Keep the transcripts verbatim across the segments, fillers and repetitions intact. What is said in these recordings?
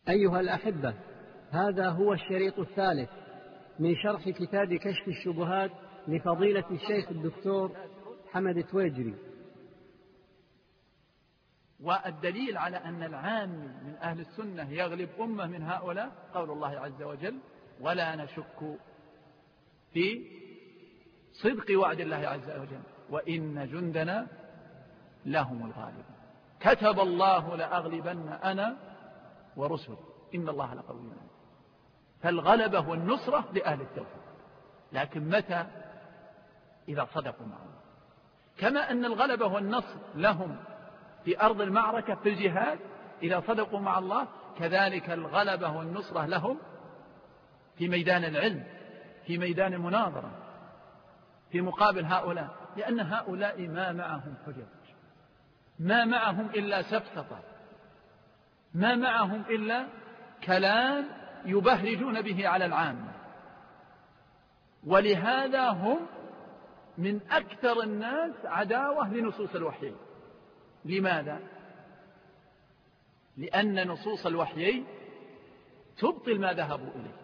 أيها الأحبة، هذا هو الشريط الثالث من شرح كتاب كشف الشبهات لفضيلة الشيخ الدكتور حمد تويجري. والدليل على أن العام من أهل السنة يغلب أمة من هؤلاء قول الله عز وجل: ولا نشك في صدق وعد الله عز وجل وإن جندنا لهم الغالبون. كتب الله لأغلبن أنا ورسل إن الله لقوي عزيز. فالغلبة والنصرة لأهل التوحيد، لكن متى؟ إذا صدقوا مع الله. كما أن الغلبة والنصر لهم في أرض المعركة في الجهاد إذا صدقوا مع الله، كذلك الغلبة والنصرة لهم في ميدان العلم، في ميدان المناظرة، في مقابل هؤلاء، لأن هؤلاء ما معهم حجج، ما معهم إلا سفسطة، ما معهم إلا كلام يبهرجون به على العامة. ولهذا هم من أكثر الناس عداوة لنصوص الوحي. لماذا؟ لأن نصوص الوحي تبطل ما ذهبوا إليه.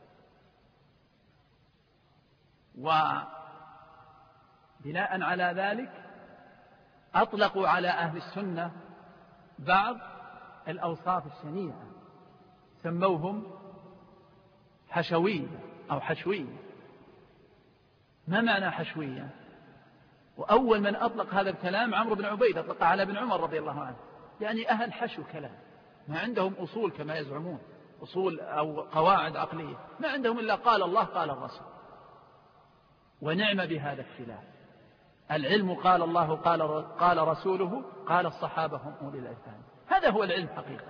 وبناء على ذلك أطلقوا على أهل السنة بعض الأوصاف الشنيعة، سموهم حشوية أو حشوية. ما معنى حشوية؟ وأول من أطلق هذا الكلام عمرو بن عبيد، أطلق على ابن عمر رضي الله عنه، يعني أهل حشو كلام، ما عندهم أصول كما يزعمون، أصول أو قواعد عقلية، ما عندهم إلا قال الله قال الرسول. ونعم بهذا الخلاف. العلم قال الله قال قال رسوله قال الصحابة هم أولي الألباب، هذا هو العلم حقيقة.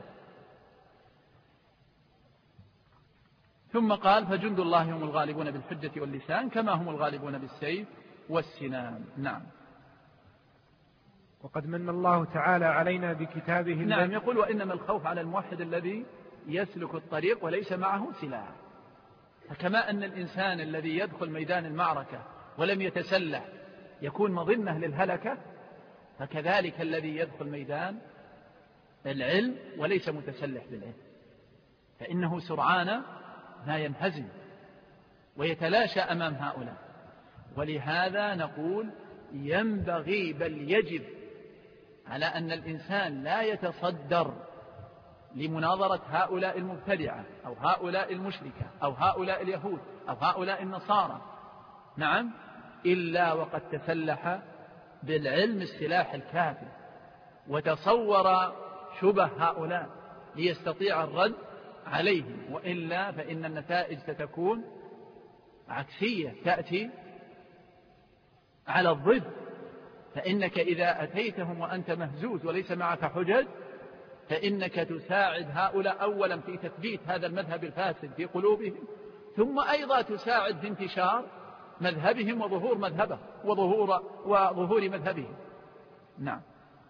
ثم قال: فجند الله هم الغالبون بالحجة واللسان كما هم الغالبون بالسيف والسنان. نعم. وقد من الله تعالى علينا بكتابه. نعم، يقول: وإنما الخوف على الموحد الذي يسلك الطريق وليس معه سلاح. فكما أن الإنسان الذي يدخل ميدان المعركة ولم يتسلح يكون مظنة للهلكة، فكذلك الذي يدخل ميدان العلم وليس متسلح بالعلم فإنه سرعان ما ينهزم ويتلاشى أمام هؤلاء. ولهذا نقول: ينبغي بل يجب على أن الإنسان لا يتصدر لمناظرة هؤلاء المبتدعة أو هؤلاء المشركة أو هؤلاء اليهود أو هؤلاء النصارى، نعم، إلا وقد تسلح بالعلم السلاح الكافي وتصور شبه هؤلاء ليستطيع الرد عليهم، وإلا فإن النتائج ستكون عكسية، تأتي على الضد. فإنك إذا أتيتهم وأنت مهزوز وليس معك حجج فإنك تساعد هؤلاء أولا في تثبيت هذا المذهب الفاسد في قلوبهم، ثم أيضا تساعد في انتشار مذهبهم وظهور مذهبه وظهور, وظهور مذهبهم. نعم.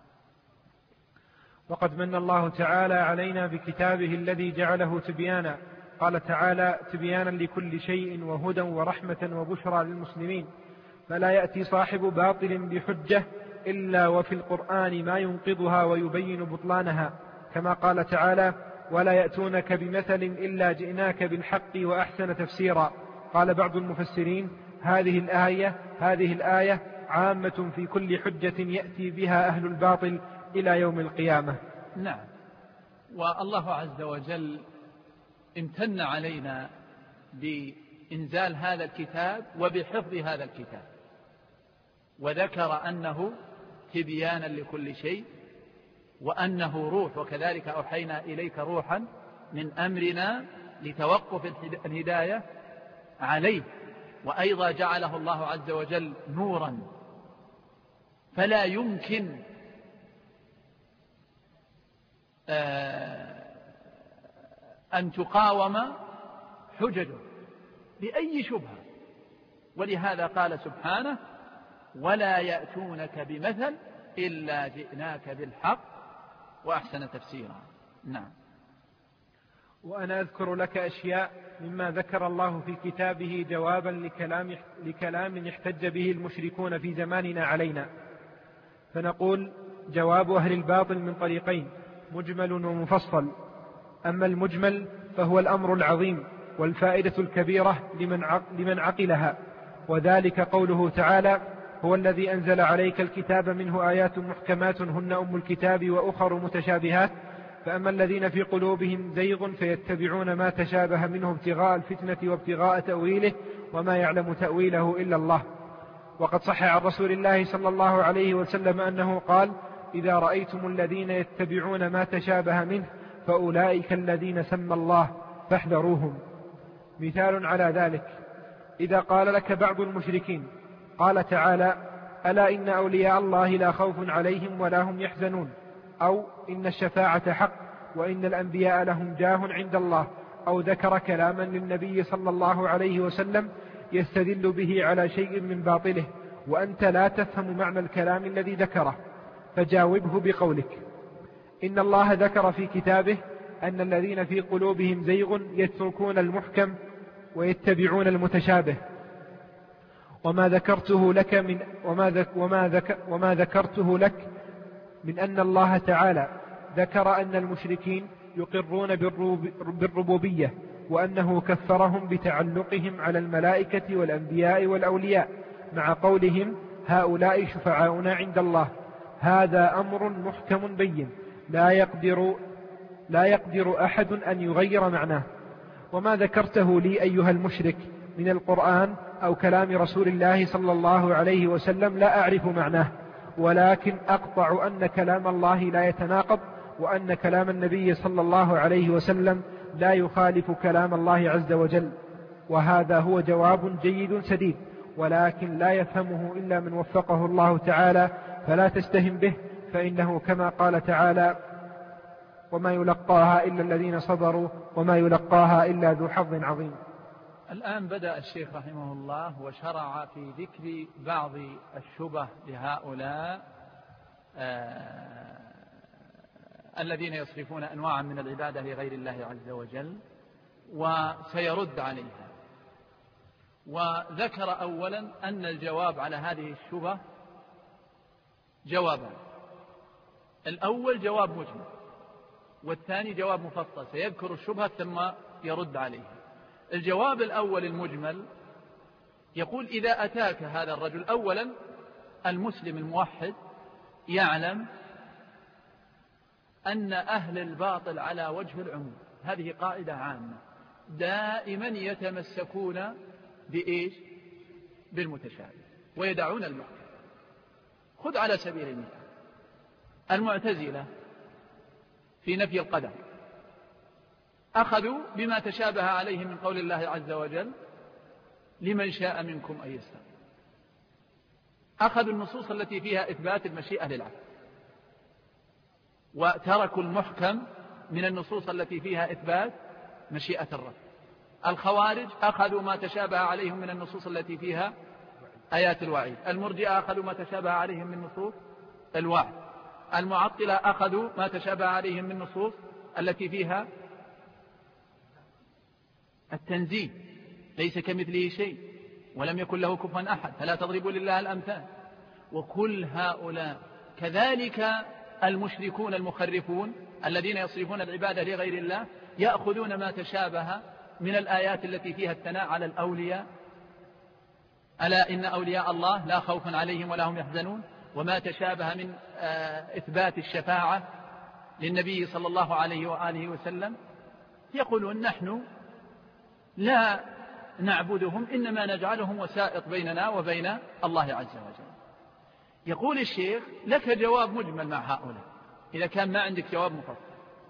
وقد من الله تعالى علينا بكتابه الذي جعله تبيانا. قال تعالى: تبيانا لكل شيء وهدى ورحمة وبشرى للمسلمين، فلا يأتي صاحب باطل بحجة إلا وفي القرآن ما ينقضها ويبين بطلانها، كما قال تعالى: ولا يأتونك بمثل إلا جئناك بالحق وأحسن تفسيرا. قال بعض المفسرين: هذه الآية هذه الآية عامة في كل حجة يأتي بها أهل الباطل إلى يوم القيامة. نعم. والله عز وجل امتن علينا بإنزال هذا الكتاب وبحفظ هذا الكتاب، وذكر أنه تبيانا لكل شيء وأنه روح، وكذلك أوحينا إليك روحا من أمرنا لتوقف الهداية عليه. وأيضا جعله الله عز وجل نورا، فلا يمكن أن تقاوم حججه بأي شبهة. ولهذا قال سبحانه: ولا يأتونك بمثل إلا جئناك بالحق وأحسن تفسيرا. نعم. وأنا أذكر لك أشياء مما ذكر الله في كتابه جوابا لكلام, لكلام يحتج به المشركون في زماننا علينا، فنقول: جواب أهل الباطل من طريقين: مجمل ومفصل. أما المجمل فهو الأمر العظيم والفائدة الكبيرة لمن لمن عقلها، وذلك قوله تعالى: هو الذي أنزل عليك الكتاب منه آيات محكمات هن أم الكتاب وأخر متشابهات، فأما الذين في قلوبهم زيغ فيتبعون ما تشابه منه ابتغاء الفتنة وابتغاء تأويله وما يعلم تأويله إلا الله. وقد صح عن رسول الله صلى الله عليه وسلم أنه قال: إذا رأيتم الذين يتبعون ما تشابه منه فأولئك الذين سمى الله فاحذروهم. مثال على ذلك: إذا قال لك بعض المشركين، قال تعالى: ألا إن أولياء الله لا خوف عليهم ولا هم يحزنون، أو إن الشفاعة حق، وإن الأنبياء لهم جاه عند الله، أو ذكر كلاما للنبي صلى الله عليه وسلم يستدل به على شيء من باطله وأنت لا تفهم معنى الكلام الذي ذكره، فجاوبه بقولك: إن الله ذكر في كتابه أن الذين في قلوبهم زيغ يتركون المحكم ويتبعون المتشابه، وما ذكرته لك من وما, ذك وما, ذك وما ذكرته لك من أن الله تعالى ذكر أن المشركين يقرون بالربوبية، وأنه كفرهم بتعلقهم على الملائكة والأنبياء والأولياء، مع قولهم: هؤلاء شفعاؤنا عند الله. هذا أمر محكم بين لا يقدر, لا يقدر أحد أن يغير معناه. وما ذكرته لي أيها المشرك من القرآن أو كلام رسول الله صلى الله عليه وسلم لا أعرف معناه، ولكن أقطع أن كلام الله لا يتناقض، وأن كلام النبي صلى الله عليه وسلم لا يخالف كلام الله عز وجل. وهذا هو جواب جيد سديد، ولكن لا يفهمه إلا من وفقه الله تعالى، فلا تستهم به، فإنه كما قال تعالى: وما يلقاها إلا الذين صبروا وما يلقاها إلا ذو حظ عظيم. الآن بدأ الشيخ رحمه الله وشرع في ذكر بعض الشبه لهؤلاء آه الذين يصرفون أنواعا من العبادة لغير الله عز وجل، وسيرد عليها. وذكر أولا أن الجواب على هذه الشبه جوابان: الأول جواب مجمل، والثاني جواب مفصل، سيذكر الشبهة ثم يرد عليها. الجواب الأول المجمل يقول: إذا أتاك هذا الرجل، أولا المسلم الموحد يعلم أن أهل الباطل على وجه العموم، هذه قاعدة عامة، دائما يتمسكون بإيش؟ بالمتشابه ويدعون المحكم. خذ على سبيل المثال المعتزلة في نفي القدر أخذوا بما تشابه عليه من قول الله عز وجل: لمن شاء منكم أن يستقيم. أخذوا النصوص التي فيها إثبات المشيئة للعبد، وتركوا المحكم من النصوص التي فيها إثبات مشيئة الرب. الخوارج أخذوا ما تشابه عليهم من النصوص التي فيها آيات الوعيد. المرجئة أخذوا ما تشابه عليهم من نصوص الوعد. المعطلة أخذوا ما تشابه عليهم من نصوص التي فيها التنزيه: ليس كمثله شيء ولم يكن له كفوا أحد، فلا تضربوا لله الأمثال. وكل هؤلاء كذلك المشركون المخرفون الذين يصرفون العبادة لغير الله يأخذون ما تشابه من الآيات التي فيها الثناء على الأولياء: ألا إن أولياء الله لا خوف عليهم ولا هم يحزنون، وما تشابه من إثبات الشفاعة للنبي صلى الله عليه وآله وسلم. يقولون: نحن لا نعبدهم، إنما نجعلهم وسائط بيننا وبين الله عز وجل. يقول الشيخ: لك جواب مجمل مع هؤلاء، إذا كان ما عندك جواب مفصل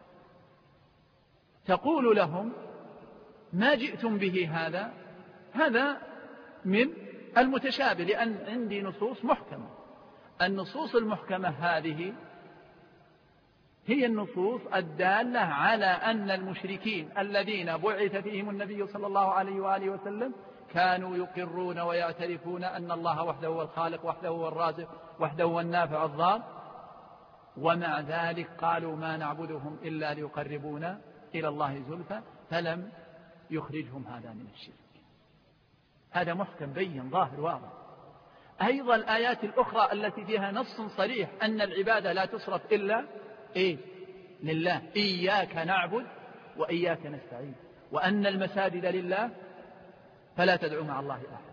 تقول لهم: ما جئتم به هذا هذا من المتشابه، لأن عندي نصوص محكمة. النصوص المحكمة هذه هي النصوص الدالة على أن المشركين الذين بعث فيهم النبي صلى الله عليه وآله وسلم كانوا يقرون ويعترفون أن الله وحده هو الخالق، وحده هو الرازق، وحده هو النافع الضار، ومع ذلك قالوا: ما نعبدهم إلا ليقربونا إلى الله زلفى، فلم يخرجهم هذا من الشرك. هذا محكم بين ظاهر واضح. أيضا الآيات الأخرى التي فيها نص صريح أن العبادة لا تصرف إلا إيه؟ لله: إياك نعبد وإياك نستعين، وأن المساجد لله فلا تدعو مع الله أحد.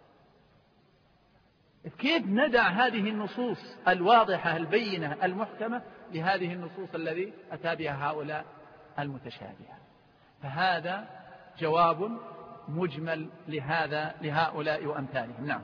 كيف ندع هذه النصوص الواضحة البينة المحكمة لهذه النصوص الذي أتى بها هؤلاء المتشابهة؟ فهذا جواب مجمل لهذا لهؤلاء وأمثالهم. نعم.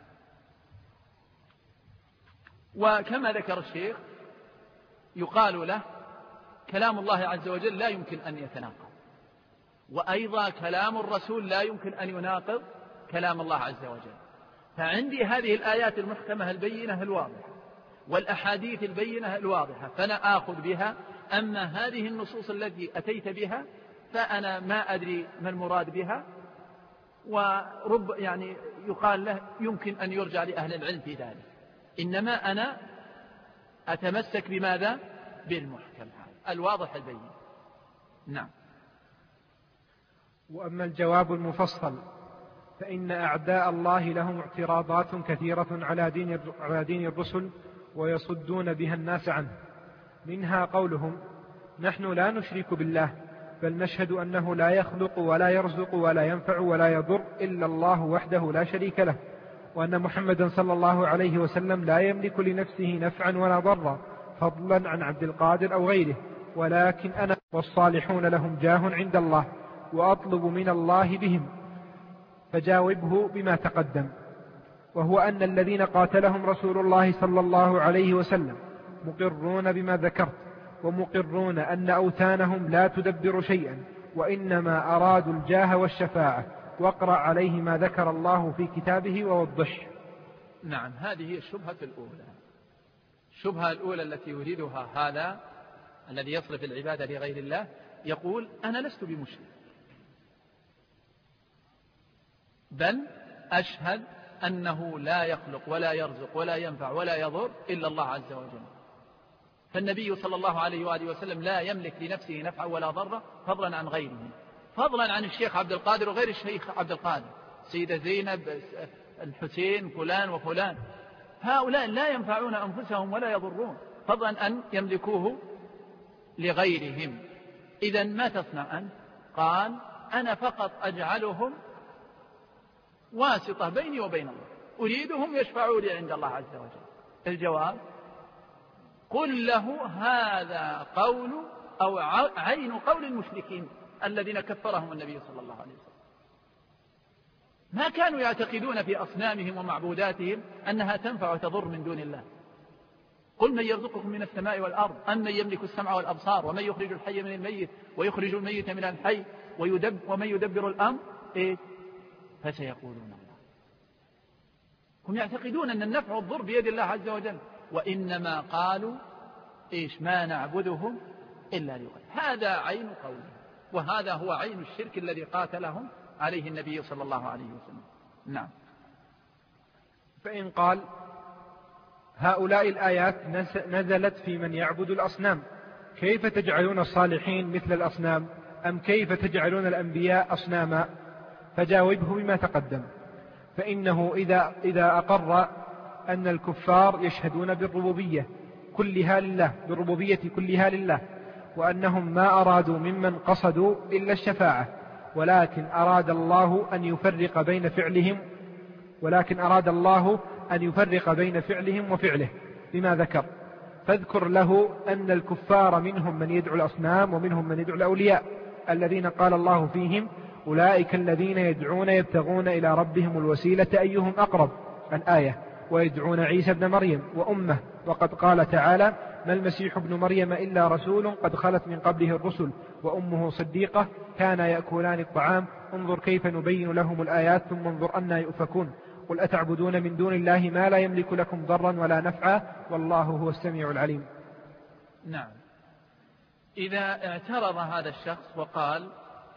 وكما ذكر الشيخ يقال له كلام الله عز وجل لا يمكن أن يتناقض، وأيضا كلام الرسول لا يمكن أن يناقض كلام الله عز وجل. فعندي هذه الآيات المحكمة البينة الواضحة والأحاديث البينة الواضحة فأنا آخذ بها. أما هذه النصوص التي أتيت بها فأنا ما أدري ما المراد بها، ورب يعني يقال له يمكن أن يرجع لأهل العلم في ذلك. إنما أنا أتمسك بماذا؟ بالمحكم الواضح البين. نعم. وأما الجواب المفصل فإن أعداء الله لهم اعتراضات كثيرة على دين على دين الرسل ويصدون بها الناس عنه. منها قولهم: نحن لا نشرك بالله، بل نشهد أنه لا يخلق ولا يرزق ولا ينفع ولا يضر إلا الله وحده لا شريك له، وأن محمدا صلى الله عليه وسلم لا يملك لنفسه نفعا ولا ضرا فضلا عن عبد القادر أو غيره، ولكن أنا والصالحون لهم جاه عند الله وأطلب من الله بهم، فجاوبه بما تقدم. وهو أن الذين قاتلهم رسول الله صلى الله عليه وسلم مقرون بما ذكرت، ومقرون أن أوثانهم لا تدبر شيئا، وإنما أرادوا الجاه والشفاعة، واقرأ عليه ما ذكر الله في كتابه ووضح. نعم. هذه هي الشبهة الأولى. الشبهة الأولى التي يريدها هذا الذي يصرف العبادة لغير الله، يقول: أنا لست بمشرك، بل أشهد أنه لا يخلق ولا يرزق ولا ينفع ولا يضر إلا الله عز وجل. فالنبي صلى الله عليه وآله وسلم لا يملك لنفسه نفعا ولا ضرا فضلا عن غيره، فضلا عن الشيخ عبد القادر وغير الشيخ عبد القادر، سيدة زينب، الحسين، فلان وفلان، هؤلاء لا ينفعون أنفسهم ولا يضرون فضلا أن يملكوه لغيرهم. إذن ما تصنع أنت؟ قال: أنا فقط أجعلهم واسطة بيني وبين الله، أريدهم يشفعوا لي عند الله عز وجل. الجواب: قل له هذا قول أو عين قول المشركين الذين كفرهم النبي صلى الله عليه وسلم. ما كانوا يعتقدون في أصنامهم ومعبوداتهم أنها تنفع وتضر من دون الله. قل: من يرزقكم من السماء والأرض، أمن يملك السمع والأبصار، ومن يخرج الحي من الميت ويخرج الميت من الحي، ويدب ومن يدبر الأمر، إيه؟ فسيقولون الله. هم يعتقدون أن النفع والضر بيد الله عز وجل، وإنما قالوا: إيش ما نعبدهم إلا لغير. هذا عين قوله، وهذا هو عين الشرك الذي قاتلهم عليه النبي صلى الله عليه وسلم. نعم. فإن قال: هؤلاء الآيات نزلت في من يعبد الأصنام، كيف تجعلون الصالحين مثل الأصنام؟ أم كيف تجعلون الأنبياء أصناما؟ فجاوبه بما تقدم. فإنه إذا, إذا أقر أن الكفار يشهدون بالربوبية كلها لله بالربوبية كلها لله، وأنهم ما أرادوا ممن قصدوا إلا الشفاعة، ولكن أراد الله أن يفرق بين فعلهم ولكن أراد الله أن يفرق بين فعلهم وفعله بما ذكر، فاذكر له أن الكفار منهم من يدعو الأصنام ومنهم من يدعو الأولياء الذين قال الله فيهم: أولئك الذين يدعون يبتغون إلى ربهم الوسيلة أيهم أقرب، الآية، ويدعون عيسى ابن مريم وأمه. وقد قال تعالى: ما المسيح ابن مريم إلا رسول قد خلت من قبله الرسل وأمه صديقة كانا يأكلان الطعام انظر كيف نبين لهم الآيات ثم انظر أنى يؤفكون قل أتعبدون من دون الله ما لا يملك لكم ضرا ولا نفعا والله هو السميع العليم. نعم. إذا اعترض هذا الشخص وقال: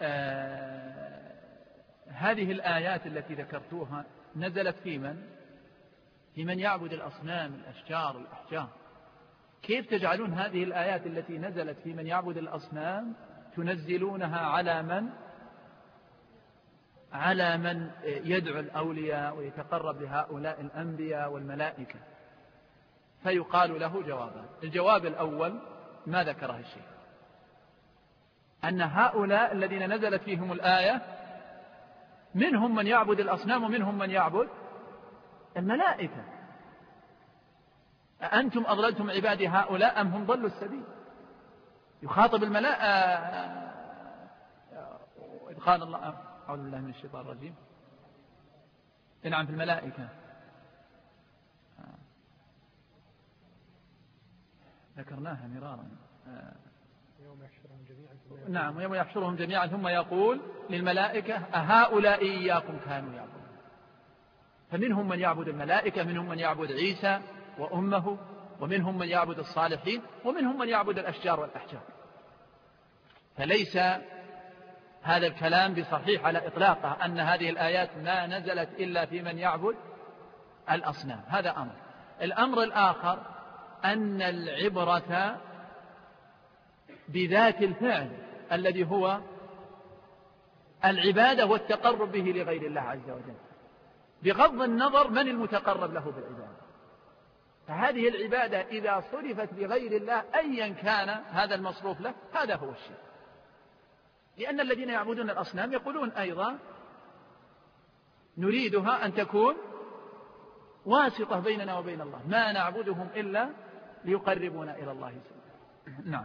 آه هذه الآيات التي ذكرتوها نزلت في من؟ في من يعبد الأصنام، الأشجار، الأحجار، كيف تجعلون هذه الآيات التي نزلت في من يعبد الأصنام تنزلونها على من؟ على من يدعو الأولياء ويتقرب لهؤلاء الأنبياء والملائكة؟ فيقال له جوابان. الجواب الأول ما ذكره الشيخ، أن هؤلاء الذين نزلت فيهم الآية منهم من يعبد الأصنام ومنهم من يعبد الملائكة. أأنتم أضللتم عبادي هؤلاء أم هم ضلوا السبيل؟ يخاطب الملائكة. إذ قال الله أعوذ بالله من الشيطان الرجيم. نعم في الملائكة ذكرناها مرارا. نعم ويوم يحشرهم جميعا ثم يقول للملائكة أهؤلاء إياكم كانوا يعبدون. فمنهم من يعبد الملائكة، منهم من يعبد عيسى وأمه، ومنهم من يعبد الصالحين، ومنهم من يعبد الأشجار والأحجار. فليس هذا الكلام بصحيح على إطلاقه أن هذه الآيات ما نزلت إلا في من يعبد الأصنام. هذا أمر. الأمر الآخر أن العبرة بذات الفعل الذي هو العبادة والتقرب به لغير الله عز وجل، بغض النظر من المتقرب له بالعبادة. فهذه العبادة إذا صرفت لغير الله أيا كان هذا المصروف له هذا هو الشيء. لأن الذين يعبدون الأصنام يقولون أيضا نريدها أن تكون واسطة بيننا وبين الله، ما نعبدهم إلا ليقربونا إلى الله سبحانه. نعم.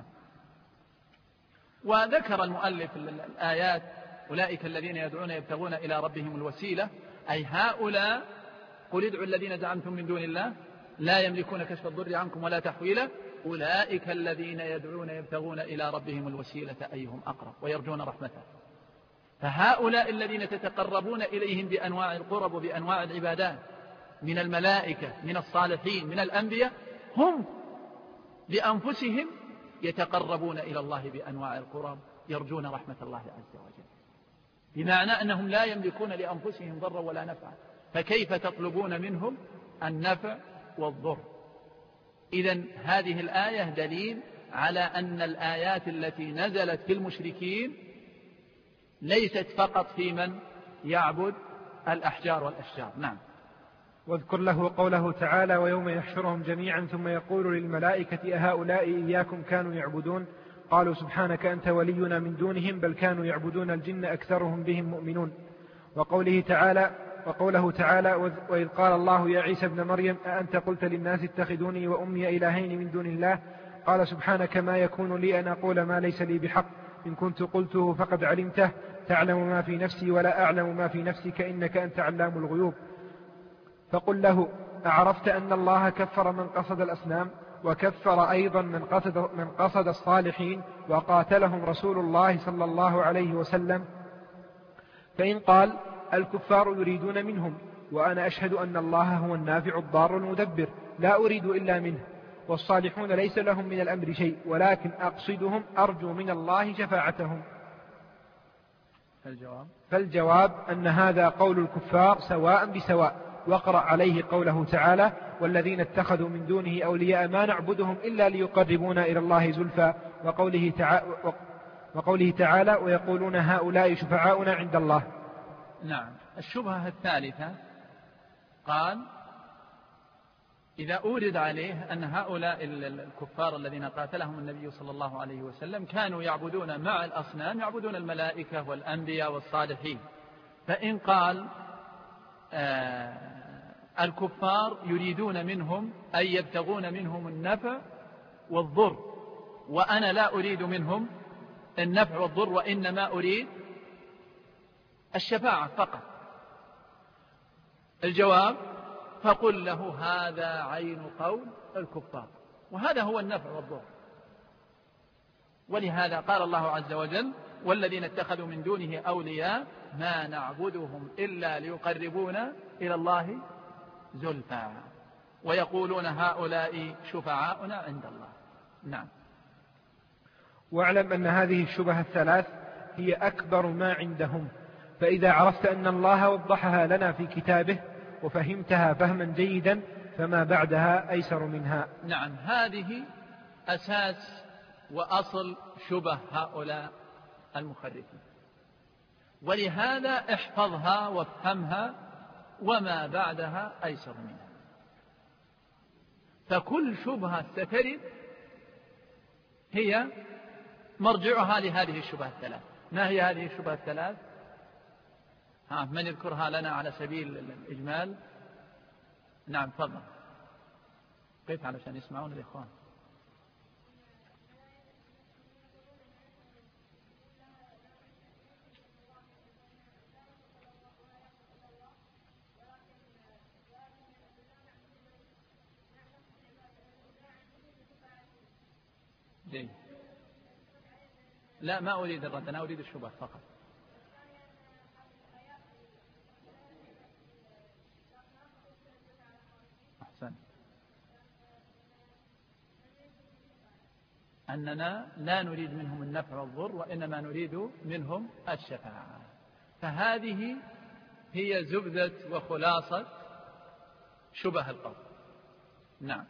وذكر المؤلف الآيات أولئك الذين يدعون يبتغون إلى ربهم الوسيلة، أي هؤلاء قل ادعوا الذين زعمتم من دون الله لا يملكون كشف الضر عنكم ولا تحويلا أولئك الذين يدعون يبتغون إلى ربهم الوسيلة أيهم أقرب ويرجون رحمته. فهؤلاء الذين تتقربون إليهم بأنواع القرب وبأنواع العبادات من الملائكة من الصالحين من الأنبياء هم لأنفسهم يتقربون إلى الله بأنواع القرب يرجون رحمة الله عز وجل، بمعنى أنهم لا يملكون لأنفسهم ضرا ولا نفعا، فكيف تطلبون منهم النفع والضر؟ إذن هذه الآية دليل على أن الآيات التي نزلت في المشركين ليست فقط في من يعبد الأحجار والأشجار. نعم. واذكر له قوله تعالى ويوم يحشرهم جميعا ثم يقول للملائكة أهؤلاء إياكم كانوا يعبدون قالوا سبحانك أنت ولينا من دونهم بل كانوا يعبدون الجن أكثرهم بهم مؤمنون. وقوله تعالى وقوله تعالى وإذ قال الله يا عيسى ابن مريم أأنت قلت للناس اتخذوني وأمي إلهين من دون الله قال سبحانك ما يكون لي أن أقول ما ليس لي بحق إن كنت قلته فقد علمته تعلم ما في نفسي ولا أعلم ما في نفسك إنك أنت علام الغيوب. فقل له أعرفت أن الله كفر من قصد الأصنام وكفر أيضا من قصد, من قصد الصالحين وقاتلهم رسول الله صلى الله عليه وسلم. فإن قال الكفار يريدون منهم وأنا أشهد أن الله هو النافع الضار المدبر لا أريد إلا منه والصالحون ليس لهم من الأمر شيء ولكن أقصدهم أرجو من الله شفاعتهم. فالجواب, فالجواب أن هذا قول الكفار سواء بسواء. واقرأ عليه قوله تعالى والذين اتخذوا من دونه أولياء ما نعبدهم إلا ليقربونا إلى الله زلفى وقوله تعالى, وقوله تعالى ويقولون هؤلاء شفعاؤنا عند الله. نعم. الشبهة الثالثة قال إذا أورد عليه أن هؤلاء الكفار الذين قاتلهم النبي صلى الله عليه وسلم كانوا يعبدون مع الأصنام يعبدون الملائكة والأنبياء والصالحين، فإن قال آه الكفار يريدون منهم أي يبتغون منهم النفع والضر وأنا لا أريد منهم النفع والضر وإنما أريد الشفاعة فقط. الجواب فقل له هذا عين قول الكفار وهذا هو النفع والضر. ولهذا قال الله عز وجل والذين اتخذوا من دونه أولياء ما نعبدهم إلا ليقربونا إلى الله زلفى ويقولون هؤلاء شفعاؤنا عند الله. نعم. واعلم أن هذه الشبهة الثلاث هي أكبر ما عندهم، فإذا عرفت أن الله وضحها لنا في كتابه وفهمتها فهما جيدا فما بعدها أيسر منها. نعم. هذه أساس وأصل شبه هؤلاء المخرفين، ولهذا احفظها وافهمها وما بعدها أيسر منها. فكل شبهة سترد هي مرجعها لهذه الشبهة الثلاث. ما هي هذه الشبهة الثلاث؟ ها من يذكرها لنا على سبيل الإجمال؟ نعم تفضل، قيت علشان يسمعون الإخوان. جيد. لا، ما أريد الرد، أنا أريد الشبهة فقط. أحسن. أننا لا نريد منهم النفع والضر، وإنما نريد منهم الشفاعة. فهذه هي زبدة وخلاصة شبه القول. نعم.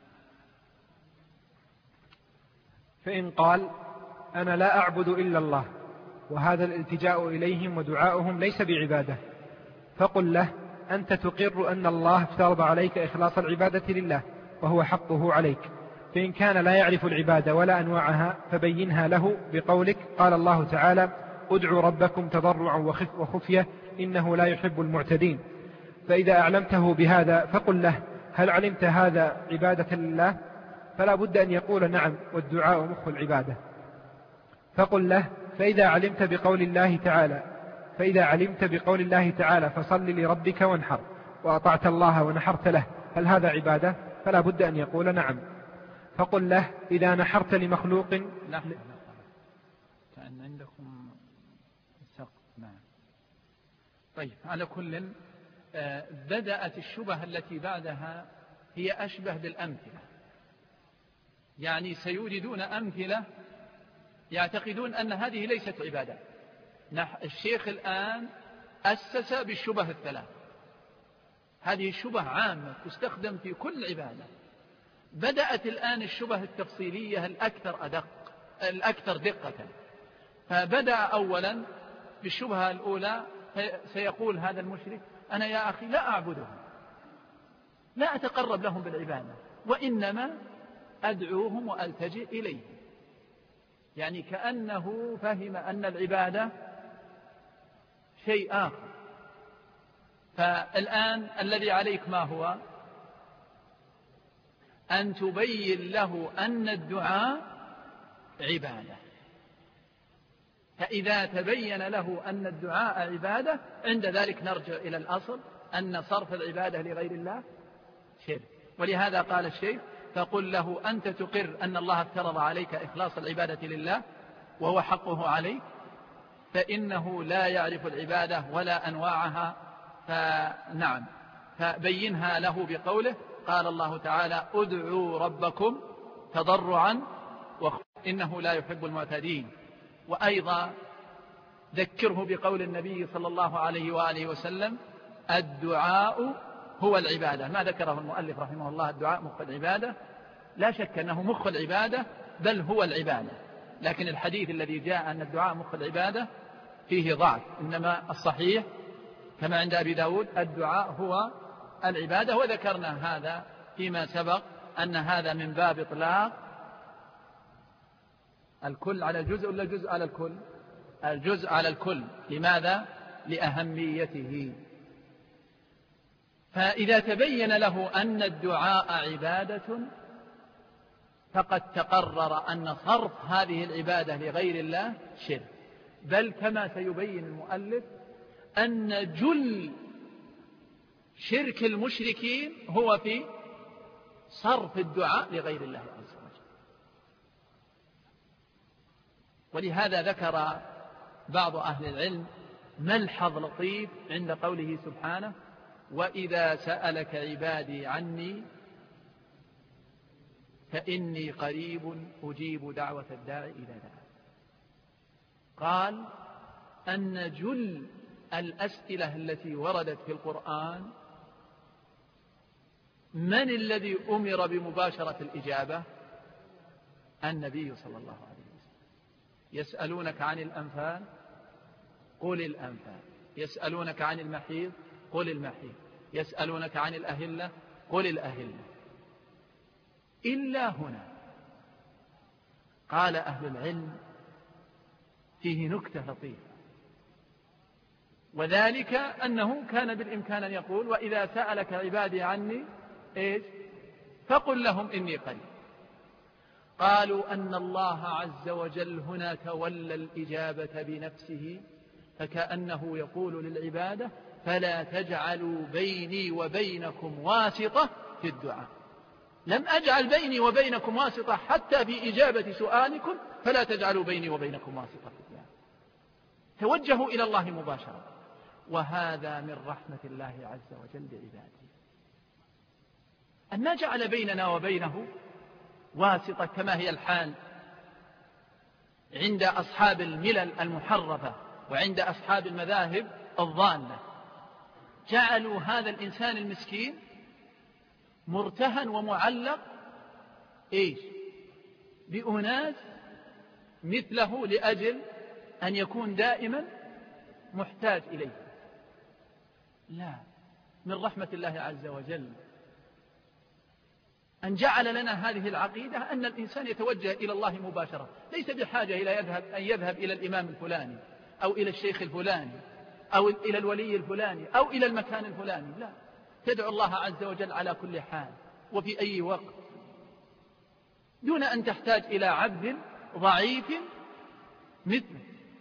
فإن قال أنا لا أعبد إلا الله، وهذا الالتجاء إليهم ودعاؤهم ليس بعبادة، فقل له أنت تقر أن الله افترض عليك إخلاص العبادة لله وهو حقه عليك. فإن كان لا يعرف العبادة ولا أنواعها فبينها له بقولك قال الله تعالى ادعوا ربكم تضرعا وخفية إنه لا يحب المعتدين. فإذا أعلمته بهذا فقل له هل علمت هذا عبادة لله؟ فلا بد أن يقول نعم، والدعاء مخ العبادة. فقل له فإذا علمت بقول الله تعالى فإذا علمت بقول الله تعالى فصل لربك وانحر، وأطعت الله ونحرت له، هل هذا عبادة؟ فلا بد أن يقول نعم. فقل له إذا نحرت لمخلوق نعم. كأن عندكم سقط. نعم. طيب، على كل بدأت الشبهة التي بعدها هي أشبه بالأمثلة، يعني سيوجدون أمثلة يعتقدون أن هذه ليست عبادة. الشيخ الآن أسس بالشبه الثلاث، هذه الشبه عامة تستخدم في كل عبادة. بدأت الآن الشبه التفصيلية الأكثر أدق الأكثر دقة. فبدأ أولا بالشبهة الأولى، سيقول هذا المشرك أنا يا أخي لا أعبدهم، لا أتقرب لهم بالعبادة، وإنما أدعوهم وألتجئ إليهم. يعني كأنه فهم أن العبادة شيء آخر. فالآن الذي عليك ما هو؟ أن تبين له أن الدعاء عبادة. فإذا تبين له أن الدعاء عبادة، عند ذلك نرجع إلى الأصل أن صرف العبادة لغير الله شرك. ولهذا قال الشيخ فقل له أنت تقر أن الله افترض عليك إخلاص العبادة لله وهو حقه عليك، فإنه لا يعرف العبادة ولا أنواعها. فنعم، فبينها له بقوله قال الله تعالى ادعوا ربكم تضرعا وخفية إنه لا يحب المعتدين. وأيضا ذكره بقول النبي صلى الله عليه وآله وسلم الدعاء هو العبادة. ما ذكره المؤلف رحمه الله الدعاء مخ العبادة، لا شك أنه مخ العبادة بل هو العبادة، لكن الحديث الذي جاء أن الدعاء مخ العبادة فيه ضعف، إنما الصحيح كما عند أبي داود الدعاء هو العبادة. وذكرنا هذا فيما سبق أن هذا من باب إطلاق الكل على الجزء ولا الجزء على الكل؟ الجزء على الكل. لماذا؟ لأهميته. فإذا تبين له أن الدعاء عبادة فقد تقرر أن صرف هذه العبادة لغير الله شرك، بل كما سيبين المؤلف أن جل شرك المشركين هو في صرف الدعاء لغير الله عز وجل. ولهذا ذكر بعض أهل العلم ملحظ لطيف عند قوله سبحانه وإذا سألك عبادي عني فإني قريب أجيب دعوة الداعي إذا دعا. قال أن جل الأسئلة التي وردت في القرآن من الذي أمر بمباشرة الإجابة؟ النبي صلى الله عليه وسلم. يسألونك عن الأنفال قل الأنفال، يسألونك عن المحيض قل المحيض، يسألونك عن الأهلة قل الأهلة. إلا هنا قال أهل العلم فيه نكتة لطيفة، وذلك أنه كان بالإمكان أن يقول وإذا سألك عبادي عني إيش فقل لهم إني قريب. قالوا أن الله عز وجل هنا تولى الإجابة بنفسه، فكأنه يقول للعبادة فلا تجعلوا بيني وبينكم واسطة في الدعاء، لم أجعل بيني وبينكم واسطة حتى في إجابة سؤالكم، فلا تجعلوا بيني وبينكم واسطة في الدعاء. توجهوا إلى الله مباشرة، وهذا من رحمة الله عز وجل بعباده، أن ما جعل بيننا وبينه واسطة كما هي الحال عند أصحاب الملل المحرفة وعند أصحاب المذاهب الضالة. جعلوا هذا الإنسان المسكين مرتهن ومعلق إيش بأناس مثله لأجل أن يكون دائما محتاج إليه. لا، من رحمة الله عز وجل أن جعل لنا هذه العقيدة أن الإنسان يتوجه إلى الله مباشرة، ليس بحاجة إلى يذهب أن يذهب إلى الإمام الفلاني أو إلى الشيخ الفلاني أو إلى الولي الفلاني أو إلى المكان الفلاني. لا، تدعو الله عز وجل على كل حال وفي أي وقت دون أن تحتاج إلى عبد ضعيف مثله.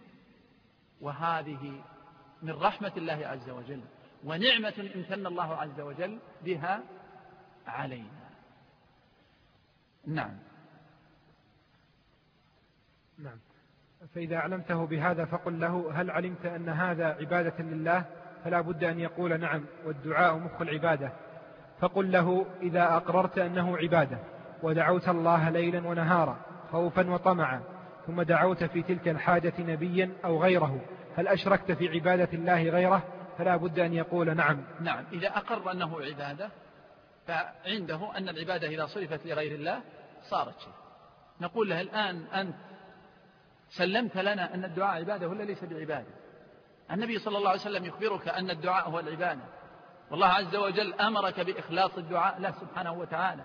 وهذه من رحمة الله عز وجل ونعمة امتن الله عز وجل بها علينا. نعم. نعم. فإذا علمته بهذا فقل له هل علمت أن هذا عبادة لله؟ فلا بد أن يقول نعم، والدعاء مخ العبادة. فقل له إذا أقررت أنه عبادة ودعوت الله ليلا ونهارا خوفا وطمعا، ثم دعوت في تلك الحاجة نبيا أو غيره، هل أشركت في عبادة الله غيره؟ فلا بد أن يقول نعم. نعم، إذا أقر أنه عبادة فعنده أن العبادة إذا صرفت لغير الله صارت شيء. نقول له الآن أنت سلمت لنا أن الدعاء عبادة ولا ليس بعبادة؟ النبي صلى الله عليه وسلم يخبرك أن الدعاء هو العبادة، والله عز وجل أمرك بإخلاص الدعاء له سبحانه وتعالى.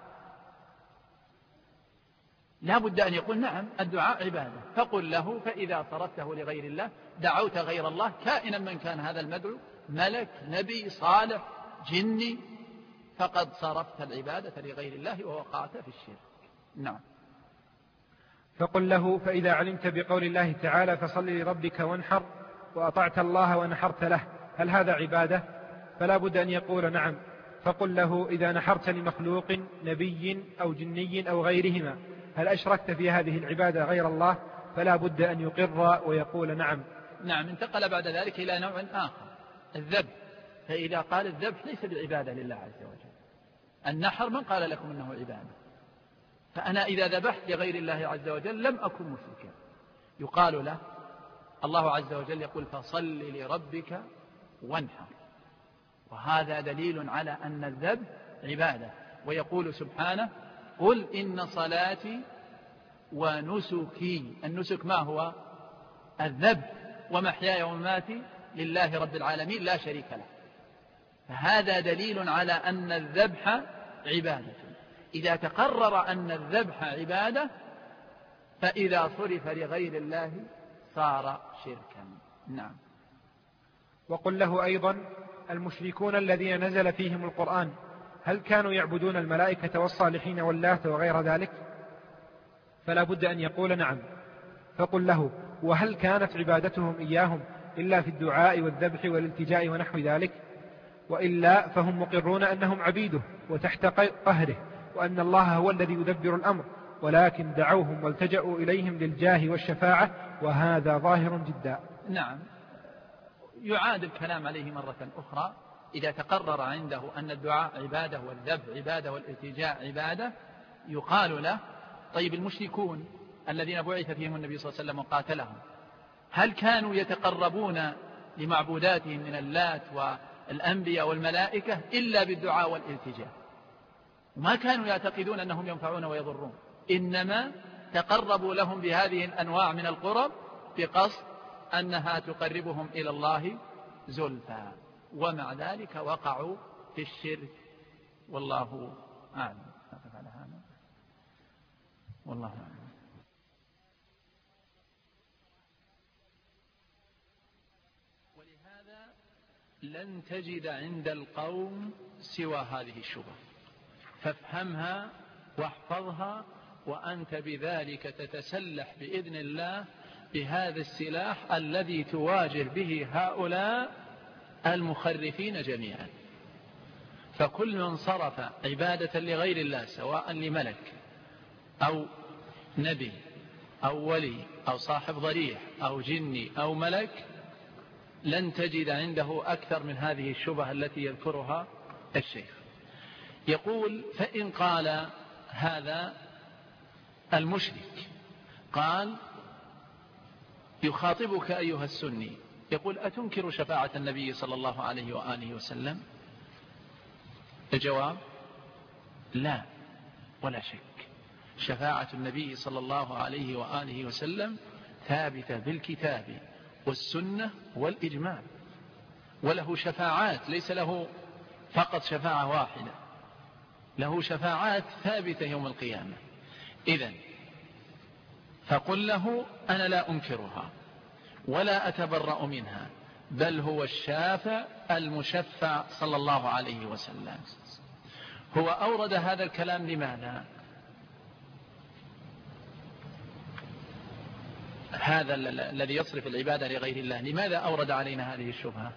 لا بد أن يقول نعم الدعاء عبادة. فقل له فإذا صرفته لغير الله دعوت غير الله كائنا من كان هذا المدعو، ملك، نبي، صالح، جني، فقد صرفت العبادة لغير الله ووقعت في الشرك. نعم. فقل له فإذا علمت بقول الله تعالى فصل لربك وانحر وأطعت الله ونحرت له، هل هذا عبادة؟ فلا بد أن يقول نعم. فقل له إذا نحرت لمخلوق نبي أو جني أو غيرهما، هل أشركت في هذه العبادة غير الله؟ فلا بد أن يقر ويقول نعم. نعم. انتقل بعد ذلك إلى نوع آخر، الذبح. فإذا قال الذبح ليس بعبادة لله عز وجل، النحر من قال لكم أنه عبادة؟ فأنا إذا ذبحت لغير الله عز وجل لم أكن مشركا. يقال له الله عز وجل يقول فصل لربك وانحر، وهذا دليل على أن الذبح عبادة. ويقول سبحانه قل إن صلاتي ونسكي، النسك ما هو؟ الذبح، ومحياي ومماتي لله رب العالمين لا شريك له. فهذا دليل على أن الذبح عبادة. إذا تقرر أن الذبح عبادة فإذا صرف لغير الله صار شركا. نعم. وقل له أيضا المشركون الذين نزل فيهم القرآن هل كانوا يعبدون الملائكة والصالحين واللات وغير ذلك؟ فلا بد أن يقول نعم. فقل له وهل كانت عبادتهم إياهم إلا في الدعاء والذبح والالتجاء ونحو ذلك؟ وإلا فهم مقرون أنهم عبيده وتحت قهره، وأن الله هو الذي يدبر الأمر، ولكن دعوهم والتجأوا إليهم للجاه والشفاعة، وهذا ظاهر جدا. نعم. يعاد الكلام عليه مرة أخرى. إذا تقرر عنده أن الدعاء عبادة والذبح عبادة والالتجاء عبادة يقال له طيب المشركون الذين بعث فيهم النبي صلى الله عليه وسلم وقاتلهم هل كانوا يتقربون لمعبوداتهم من اللات والأنبياء والملائكة إلا بالدعاء والالتجاء؟ ما كانوا يعتقدون أنهم ينفعون ويضرون، إنما تقربوا لهم بهذه الأنواع من القرب بقصد أنها تقربهم إلى الله زلفى، ومع ذلك وقعوا في الشرك. والله أعلم. والله أعلم. ولهذا لن تجد عند القوم سوى هذه الشبهة، فافهمها واحفظها، وأنت بذلك تتسلح بإذن الله بهذا السلاح الذي تواجه به هؤلاء المخرفين جميعا. فكل من صرف عبادة لغير الله، سواء لملك أو نبي أو ولي أو صاحب ضريح أو جني أو ملك، لن تجد عنده أكثر من هذه الشبهة التي يذكرها الشيخ. يقول: فإن قال هذا المشرك، قال يخاطبك أيها السني، يقول: أتنكر شفاعة النبي صلى الله عليه وآله وسلم؟ الجواب: لا ولا شك، شفاعة النبي صلى الله عليه وآله وسلم ثابتة بالكتاب والسنة والإجماع، وله شفاعات، ليس له فقط شفاعة واحدة، له شفاعات ثابتة يوم القيامة. إذن فقل له: أنا لا أنكرها ولا أتبرأ منها، بل هو الشافع المشفع صلى الله عليه وسلم. هو أورد هذا الكلام لماذا؟ هذا الذي يصرف العبادة لغير الله، لماذا أورد علينا هذه الشبهة؟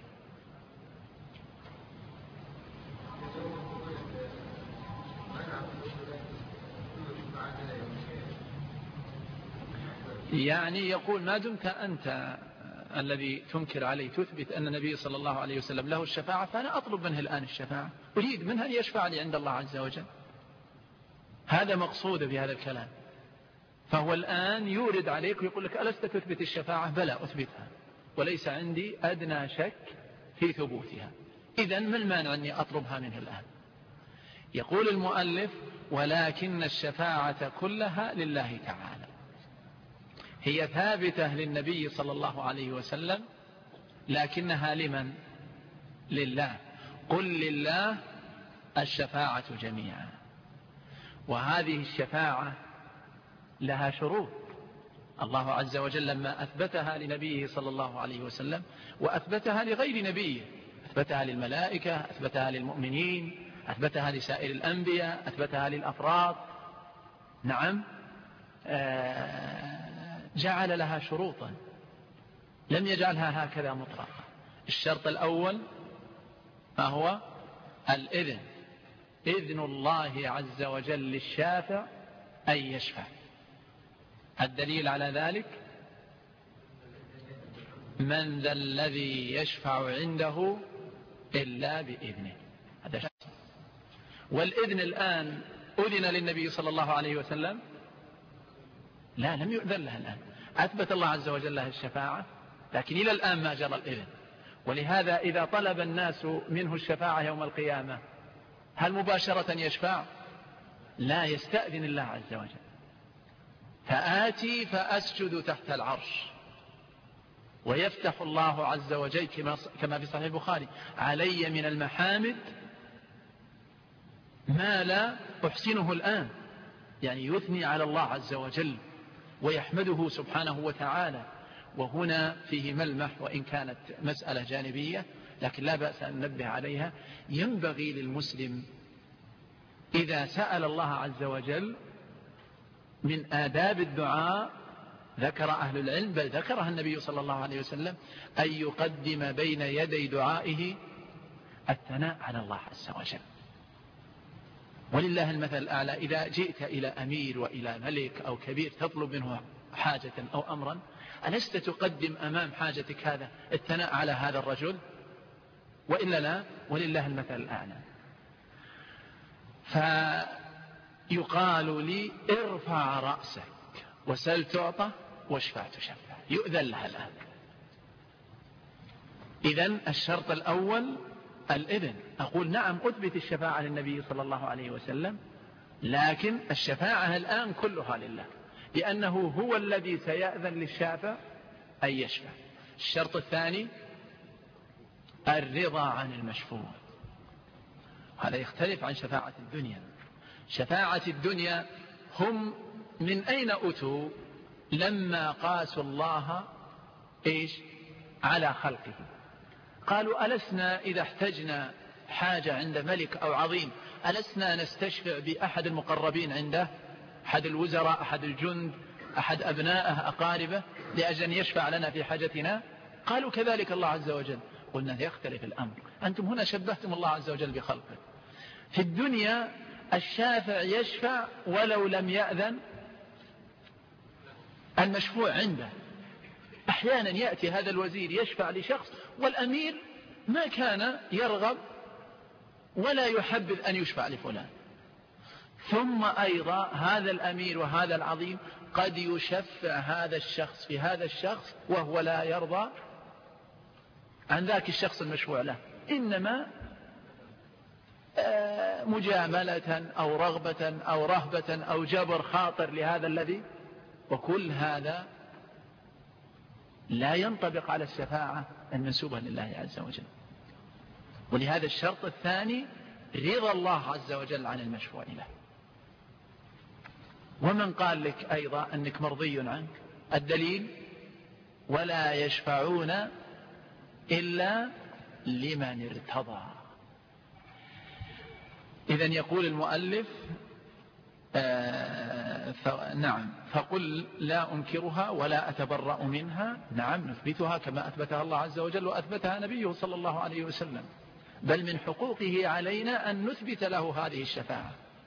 يعني يقول: ما دمت أنت الذي تنكر عليه تثبت أن النبي صلى الله عليه وسلم له الشفاعة، فأنا أطلب منه الآن الشفاعة، أريد منها أن يشفع لي عند الله عز وجل. هذا مقصود بهذا الكلام. فهو الآن يورد عليك ويقول لك: ألست تثبت الشفاعة؟ بلى أثبتها، وليس عندي أدنى شك في ثبوتها. إذن ما المانع أني أطلبها منه الآن؟ يقول المؤلف: ولكن الشفاعة كلها لله تعالى، هي ثابتة للنبي صلى الله عليه وسلم، لكنها لمن؟ لله. قل لله الشفاعة جميعا. وهذه الشفاعة لها شروط. الله عز وجل لما أثبتها لنبيه صلى الله عليه وسلم وأثبتها لغير نبيه، أثبتها للملائكة، أثبتها للمؤمنين، أثبتها لسائر الأنبياء، أثبتها للأفراد. نعم، جعل لها شروطا، لم يجعلها هكذا مطلقة. الشرط الأول ما هو؟ الإذن، إذن الله عز وجل للشافع أن يشفع. الدليل على ذلك: من ذا الذي يشفع عنده إلا بإذنه. هذا شرط. والإذن الآن أذن للنبي صلى الله عليه وسلم؟ لا، لم يؤذن له الآن. أثبت الله عز وجل له الشفاعة، لكن إلى الآن ما جرى الإذن. ولهذا إذا طلب الناس منه الشفاعة يوم القيامة، هل مباشرة يشفع؟ لا، يستأذن الله عز وجل: فآتي فأسجد تحت العرش. ويفتح الله عز وجل كما في صحيح البخاري: علي من المحامد ما لا أحسنه الآن، يعني يثني على الله عز وجل ويحمده سبحانه وتعالى. وهنا فيه ملمح، وإن كانت مسألة جانبية لكن لا بأس أن ننبه عليها. ينبغي للمسلم إذا سأل الله عز وجل من آداب الدعاء، ذكر أهل العلم بل ذكرها النبي صلى الله عليه وسلم، أن يقدم بين يدي دعائه الثناء على الله عز وجل. ولله المثل الأعلى. إذا جئت إلى أمير وإلى ملك أو كبير تطلب منه حاجة أو أمرا، ألست تقدم أمام حاجتك هذا الثناء على هذا الرجل؟ وإلا لا؟ ولله المثل الأعلى. فيقال لي: ارفع رأسك وسل تعطى واشفع تشفع. يؤذن لها الآن. إذن الشرط الأول الإذن. أقول: نعم، أثبت الشفاعة للنبي صلى الله عليه وسلم، لكن الشفاعة الآن كلها لله، لأنه هو الذي سيأذن للشافع أن يشفع. الشرط الثاني الرضا عن المشفوع. هذا يختلف عن شفاعة الدنيا. شفاعة الدنيا هم من أين أتوا؟ لما قاسوا الله إيش؟ على خلقه. قالوا ألسنا إذا احتجنا حاجة عند ملك أو عظيم ألسنا نستشفع بأحد المقربين عنده، أحد الوزراء، أحد الجند، أحد أبنائه أقاربه، لأجل أن يشفع لنا في حاجتنا؟ قالوا كذلك الله عز وجل. قلنا يختلف الأمر، أنتم هنا شبهتم الله عز وجل بخلقه. في الدنيا الشافع يشفع ولو لم يأذن المشفوع عنده. أحيانا يأتي هذا الوزير يشفع لشخص والأمير ما كان يرغب ولا يحبذ أن يشفع لفلان، ثم أيضا هذا الأمير وهذا العظيم قد يشفع هذا الشخص في هذا الشخص وهو لا يرضى عن ذاك الشخص المشفوع له، إنما مجاملة أو رغبة أو رهبة أو جبر خاطر لهذا الذي، وكل هذا لا ينطبق على الشفاعة المنسوبة لله عز وجل. ولهذا الشرط الثاني رضا الله عز وجل عن المشفوع له. ومن قال لك أيضا أنك مرضي عنك؟ الدليل ولا يشفعون إلا لمن ارتضى. إذن يقول المؤلف آه ف... نعم فقل لا أنكرها ولا أتبرأ منها. نعم نثبتها كما أثبتها الله عز وجل وأثبتها نبيه صلى الله عليه وسلم، بل من حقوقه علينا أن نثبت له هذه الشفاعة.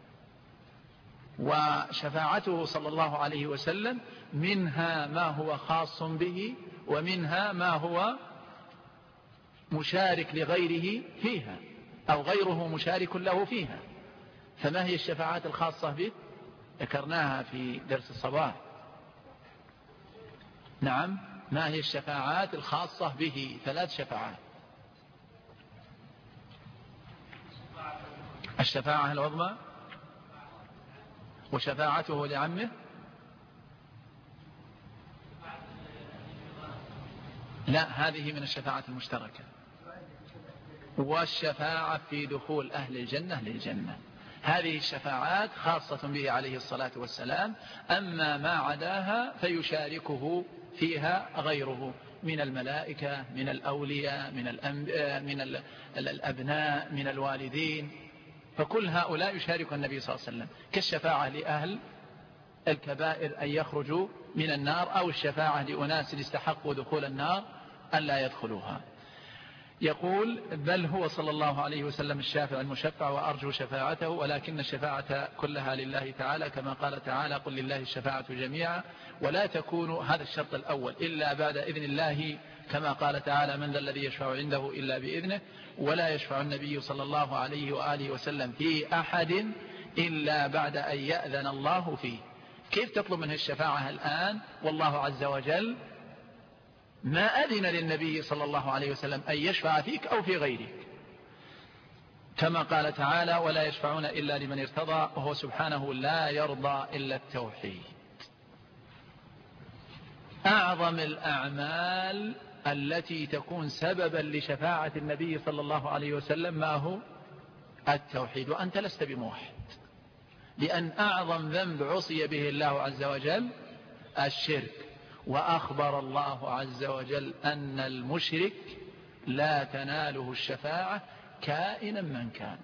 وشفاعته صلى الله عليه وسلم منها ما هو خاص به ومنها ما هو مشارك لغيره فيها أو غيره مشارك له فيها. فما هي الشفاعات الخاصة به؟ ذكرناها في درس الصباح. نعم ما هي الشفاعات الخاصة به؟ ثلاث شفاعات: الشفاعة العظمى، وشفاعته لعمه، لا هذه من الشفاعة المشتركة، والشفاعة في دخول أهل الجنة للجنة. هذه الشفاعات خاصة به عليه الصلاة والسلام، أما ما عداها فيشاركه فيها غيره من الملائكة، من الأولياء، من, من الأبناء، من الوالدين، فكل هؤلاء يشارك النبي صلى الله عليه وسلم. كالشفاعة لأهل الكبائر أن يخرجوا من النار، أو الشفاعة لأناس استحقوا دخول النار أن لا يدخلوها. يقول بل هو صلى الله عليه وسلم الشافع المشفع وأرجو شفاعته، ولكن الشفاعة كلها لله تعالى، كما قال تعالى قل لله الشفاعة جميعا ولا تكون، هذا الشرط الأول، إلا بعد إذن الله، كما قال تعالى من ذا الذي يشفع عنده إلا بإذنه، ولا يشفع النبي صلى الله عليه وآله وسلم في أحد إلا بعد أن يأذن الله فيه. كيف تطلب منه الشفاعة الآن والله عز وجل ما أذن للنبي صلى الله عليه وسلم أن يشفع فيك أو في غيرك؟ كما قال تعالى ولا يشفعون إلا لمن ارتضى، وهو سبحانه لا يرضى إلا التوحيد. أعظم الأعمال التي تكون سببا لشفاعة النبي صلى الله عليه وسلم ما هو؟ التوحيد. وأنت لست بموحد، لأن أعظم ذنب عصي به الله عز وجل الشرك، وأخبر الله عز وجل أن المشرك لا تناله الشفاعة كائنا من كان،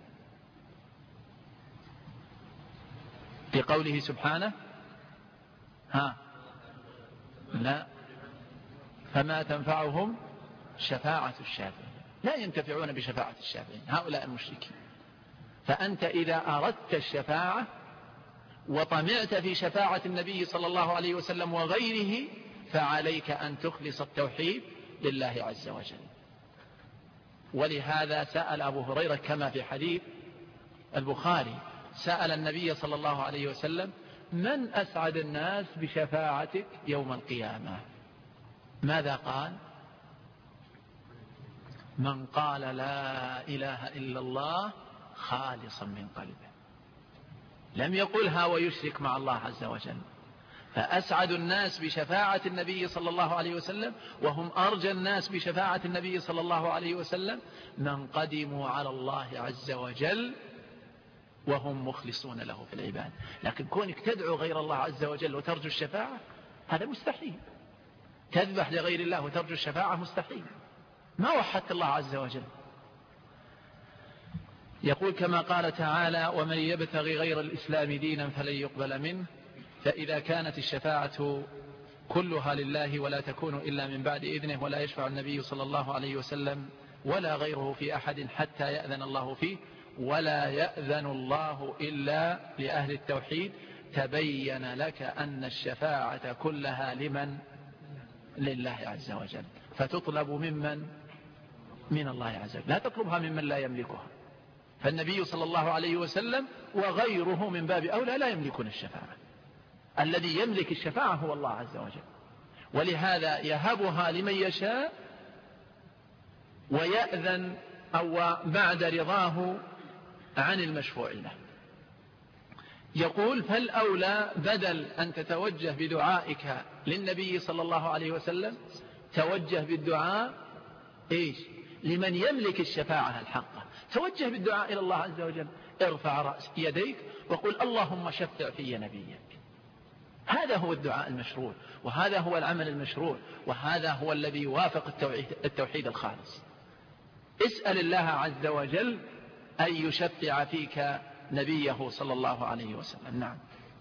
في قوله سبحانه ها لا فما تنفعهم شفاعة الشافعين، لا ينتفعون بشفاعة الشافعين هؤلاء المشركين. فأنت إذا أردت الشفاعة وطمعت في شفاعة النبي صلى الله عليه وسلم وغيره فعليك أن تخلص التوحيد لله عز وجل. ولهذا سأل أبو هريرة كما في حديث البخاري، سأل النبي صلى الله عليه وسلم من أسعد الناس بشفاعتك يوم القيامة؟ ماذا قال؟ من قال لا إله إلا الله خالصا من قلبه. لم يقلها ويشرك مع الله عز وجل. فأسعد الناس بشفاعة النبي صلى الله عليه وسلم وهم أرجى الناس بشفاعة النبي صلى الله عليه وسلم من قدموا على الله عز وجل وهم مخلصون له في العباد. لكن كونك تدعو غير الله عز وجل وترجو الشفاعة هذا مستحيل. تذبح لغير الله وترجو الشفاعة مستحيل. ما وحدت الله عز وجل. يقول كما قال تعالى: ومن يبتغي غير الإسلام دينا فلن يقبل منه. فإذا كانت الشفاعة كلها لله ولا تكون إلا من بعد إذنه، ولا يشفع النبي صلى الله عليه وسلم ولا غيره في أحد حتى يأذن الله فيه، ولا يأذن الله إلا لأهل التوحيد، تبين لك أن الشفاعة كلها لمن؟ لله عز وجل. فتطلب ممن؟ من الله عز وجل، لا تطلبها ممن لا يملكها. فالنبي صلى الله عليه وسلم وغيره من باب أولى لا يملكون الشفاعة. الذي يملك الشفاعة هو الله عز وجل، ولهذا يهبها لمن يشاء ويأذن أو بعد رضاه عن المشفوع له. يقول: فالأولى بدل أن تتوجه بدعائك للنبي صلى الله عليه وسلم توجه بالدعاء إيش؟ لمن يملك الشفاعة الحقة. توجه بالدعاء إلى الله عز وجل، ارفع رأس يديك وقل: اللهم شفع في نبيك. هذا هو الدعاء المشروع، وهذا هو العمل المشروع، وهذا هو الذي يوافق التوحيد, التوحيد الخالص. اسأل الله عز وجل أن يشفع فيك نبيه صلى الله عليه وسلم. نعم.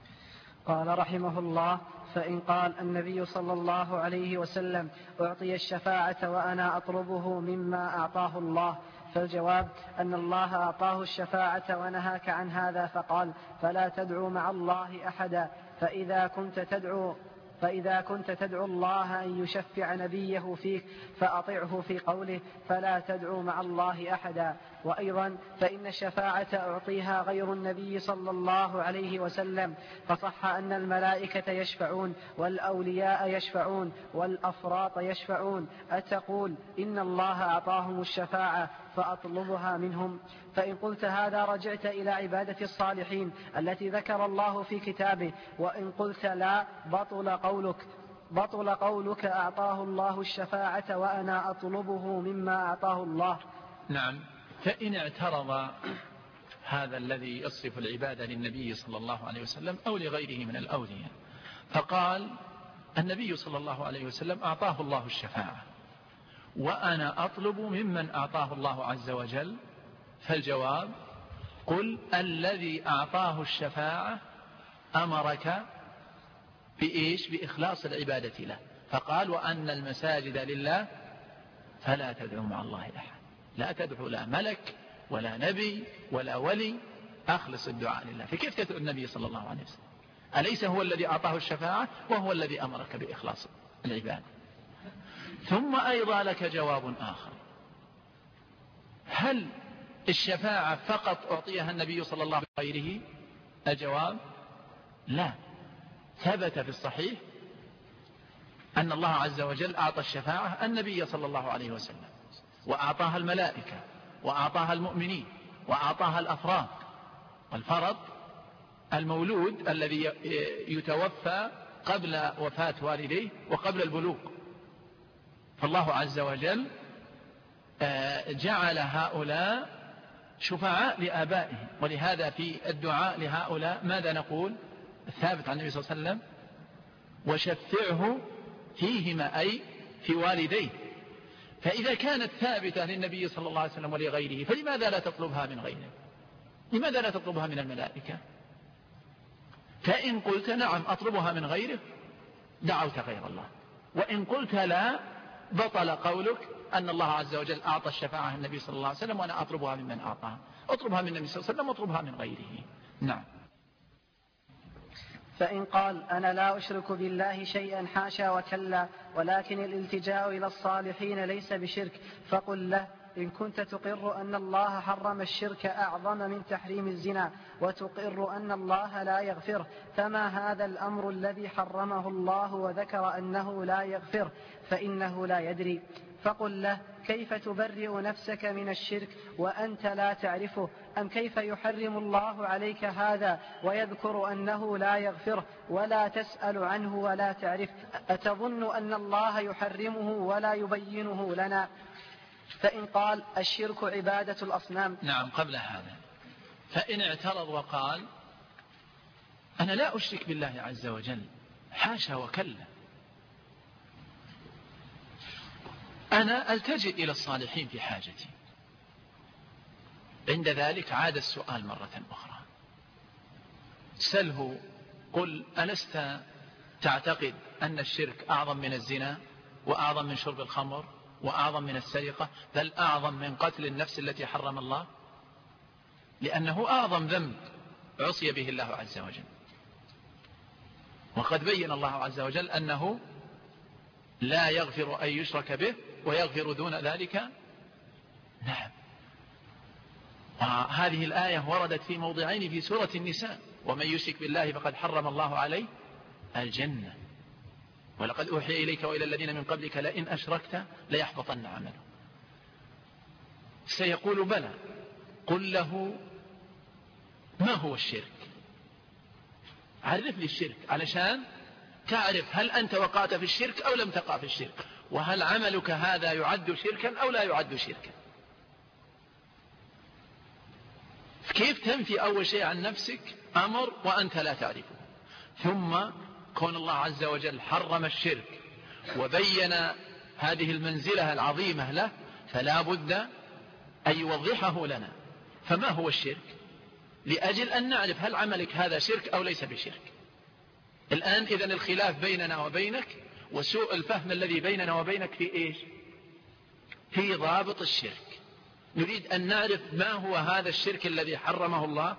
قال رحمه الله: فإن قال النبي صلى الله عليه وسلم: أعطي الشفاعة وأنا أطلبه مما أعطاه الله، فالجواب أن الله أعطاه الشفاعة ونهاك عن هذا فقال: فلا تدعو مع الله أحدا. فإذا كنت تدعو فإذا كنت تدعو الله أن يشفع نبيه فيك فأطعه في قوله: فلا تدعو مع الله أحدا. وأيضا فإن الشفاعة أعطيها غير النبي صلى الله عليه وسلم، فصح أن الملائكة يشفعون والأولياء يشفعون والأفراط يشفعون، أتقول إن الله أعطاهم الشفاعة فأطلبها منهم؟ فإن قلت هذا رجعت إلى عبادة الصالحين التي ذكر الله في كتابه، وإن قلت لا بطل قولك بطل قولك أعطاه الله الشفاعة وأنا أطلبه مما أعطاه الله. نعم. فإن اعترض هذا الذي يصف العبادة للنبي صلى الله عليه وسلم أو لغيره من الأولياء فقال: النبي صلى الله عليه وسلم أعطاه الله الشفاعة وأنا أطلب ممن أعطاه الله عز وجل، فالجواب: قل الذي أعطاه الشفاعة أمرك بإيش؟ بإخلاص العبادة له، فقال: وأن المساجد لله فلا تدعو مع الله أحد. لا تدعو لا ملك ولا نبي ولا ولي، أخلص الدعاء لله. فكيف تدعو النبي صلى الله عليه وسلم؟ أليس هو الذي أعطاه الشفاعة وهو الذي أمرك بإخلاص العبادة؟ ثم أيضا لك جواب آخر: هل الشفاعة فقط أعطيها النبي صلى الله عليه وسلم غيره؟ الجواب: لا. ثبت في الصحيح أن الله عز وجل أعطى الشفاعة النبي صلى الله عليه وسلم، وأعطاها الملائكة، وأعطاها المؤمنين، وأعطاها الأفراد. والفرد المولود الذي يتوفى قبل وفاة والديه وقبل البلوغ. فالله عز وجل جعل هؤلاء شفعاء لآبائهم، ولهذا في الدعاء لهؤلاء ماذا نقول؟ الثابت عن النبي صلى الله عليه وسلم: وشفعه فيهما، أي في والديه. فإذا كانت ثابتة للنبي صلى الله عليه وسلم ولغيره، فلماذا لا تطلبها من غيره؟ لماذا لا تطلبها من الملائكة؟ فإن قلت نعم أطلبها من غيره دعوت غير الله، وإن قلت لا بطل قولك أن الله عز وجل أعطى الشفاعة النبي صلى الله عليه وسلم وأنا أطلبها ممن أعطاها. أطلبها من النبي صلى الله عليه وسلم وأطلبها من غيره. نعم. فإن قال: أنا لا أشرك بالله شيئا حاشا وكلا، ولكن الالتجاء إلى الصالحين ليس بشرك، فقل له: إن كنت تقر أن الله حرم الشرك أعظم من تحريم الزنا، وتقر أن الله لا يغفر، فما هذا الأمر الذي حرمه الله وذكر أنه لا يغفر؟ فإنه لا يدري. فقل له: كيف تبرئ نفسك من الشرك وأنت لا تعرفه؟ أم كيف يحرم الله عليك هذا ويذكر أنه لا يغفره ولا تسأل عنه ولا تعرف؟ أتظن أن الله يحرمه ولا يبينه لنا؟ فإن قال: الشرك عبادة الأصنام. نعم. قبل هذا فإن اعترض وقال: أنا لا أشرك بالله عز وجل حاشا وكلا، أنا ألتجئ إلى الصالحين في حاجتي. عند ذلك عاد السؤال مرة أخرى، سله قل ألست تعتقد أن الشرك أعظم من الزنا وأعظم من شرب الخمر وأعظم من السرقة، بل أعظم من قتل النفس التي حرم الله، لأنه أعظم ذنب عصي به الله عز وجل. وقد بين الله عز وجل أنه لا يغفر أن يشرك به ويغفر دون ذلك. نعم. وهذه الآية وردت في موضعين في سورة النساء: ومن يشرك بالله فقد حرم الله عليه الجنة، ولقد أوحي إليك وإلى الذين من قبلك لئن أشركت ليحبطن عمله. سيقول بلى. قل له ما هو الشرك؟ عرف لي الشرك علشان تعرف هل أنت وقعت في الشرك أو لم تقع في الشرك، وهل عملك هذا يعد شركا أو لا يعد شركا. كيف تنفي أول شيء عن نفسك أمر وأنت لا تعرفه، ثم كون الله عز وجل حرم الشرك وبين هذه المنزلة العظيمة له، فلا بد أن يوضحه لنا. فما هو الشرك؟ لأجل أن نعرف هل عملك هذا شرك أو ليس بشرك. الآن إذن الخلاف بيننا وبينك وسوء الفهم الذي بيننا وبينك في إيش؟ في ضابط الشرك. نريد أن نعرف ما هو هذا الشرك الذي حرمه الله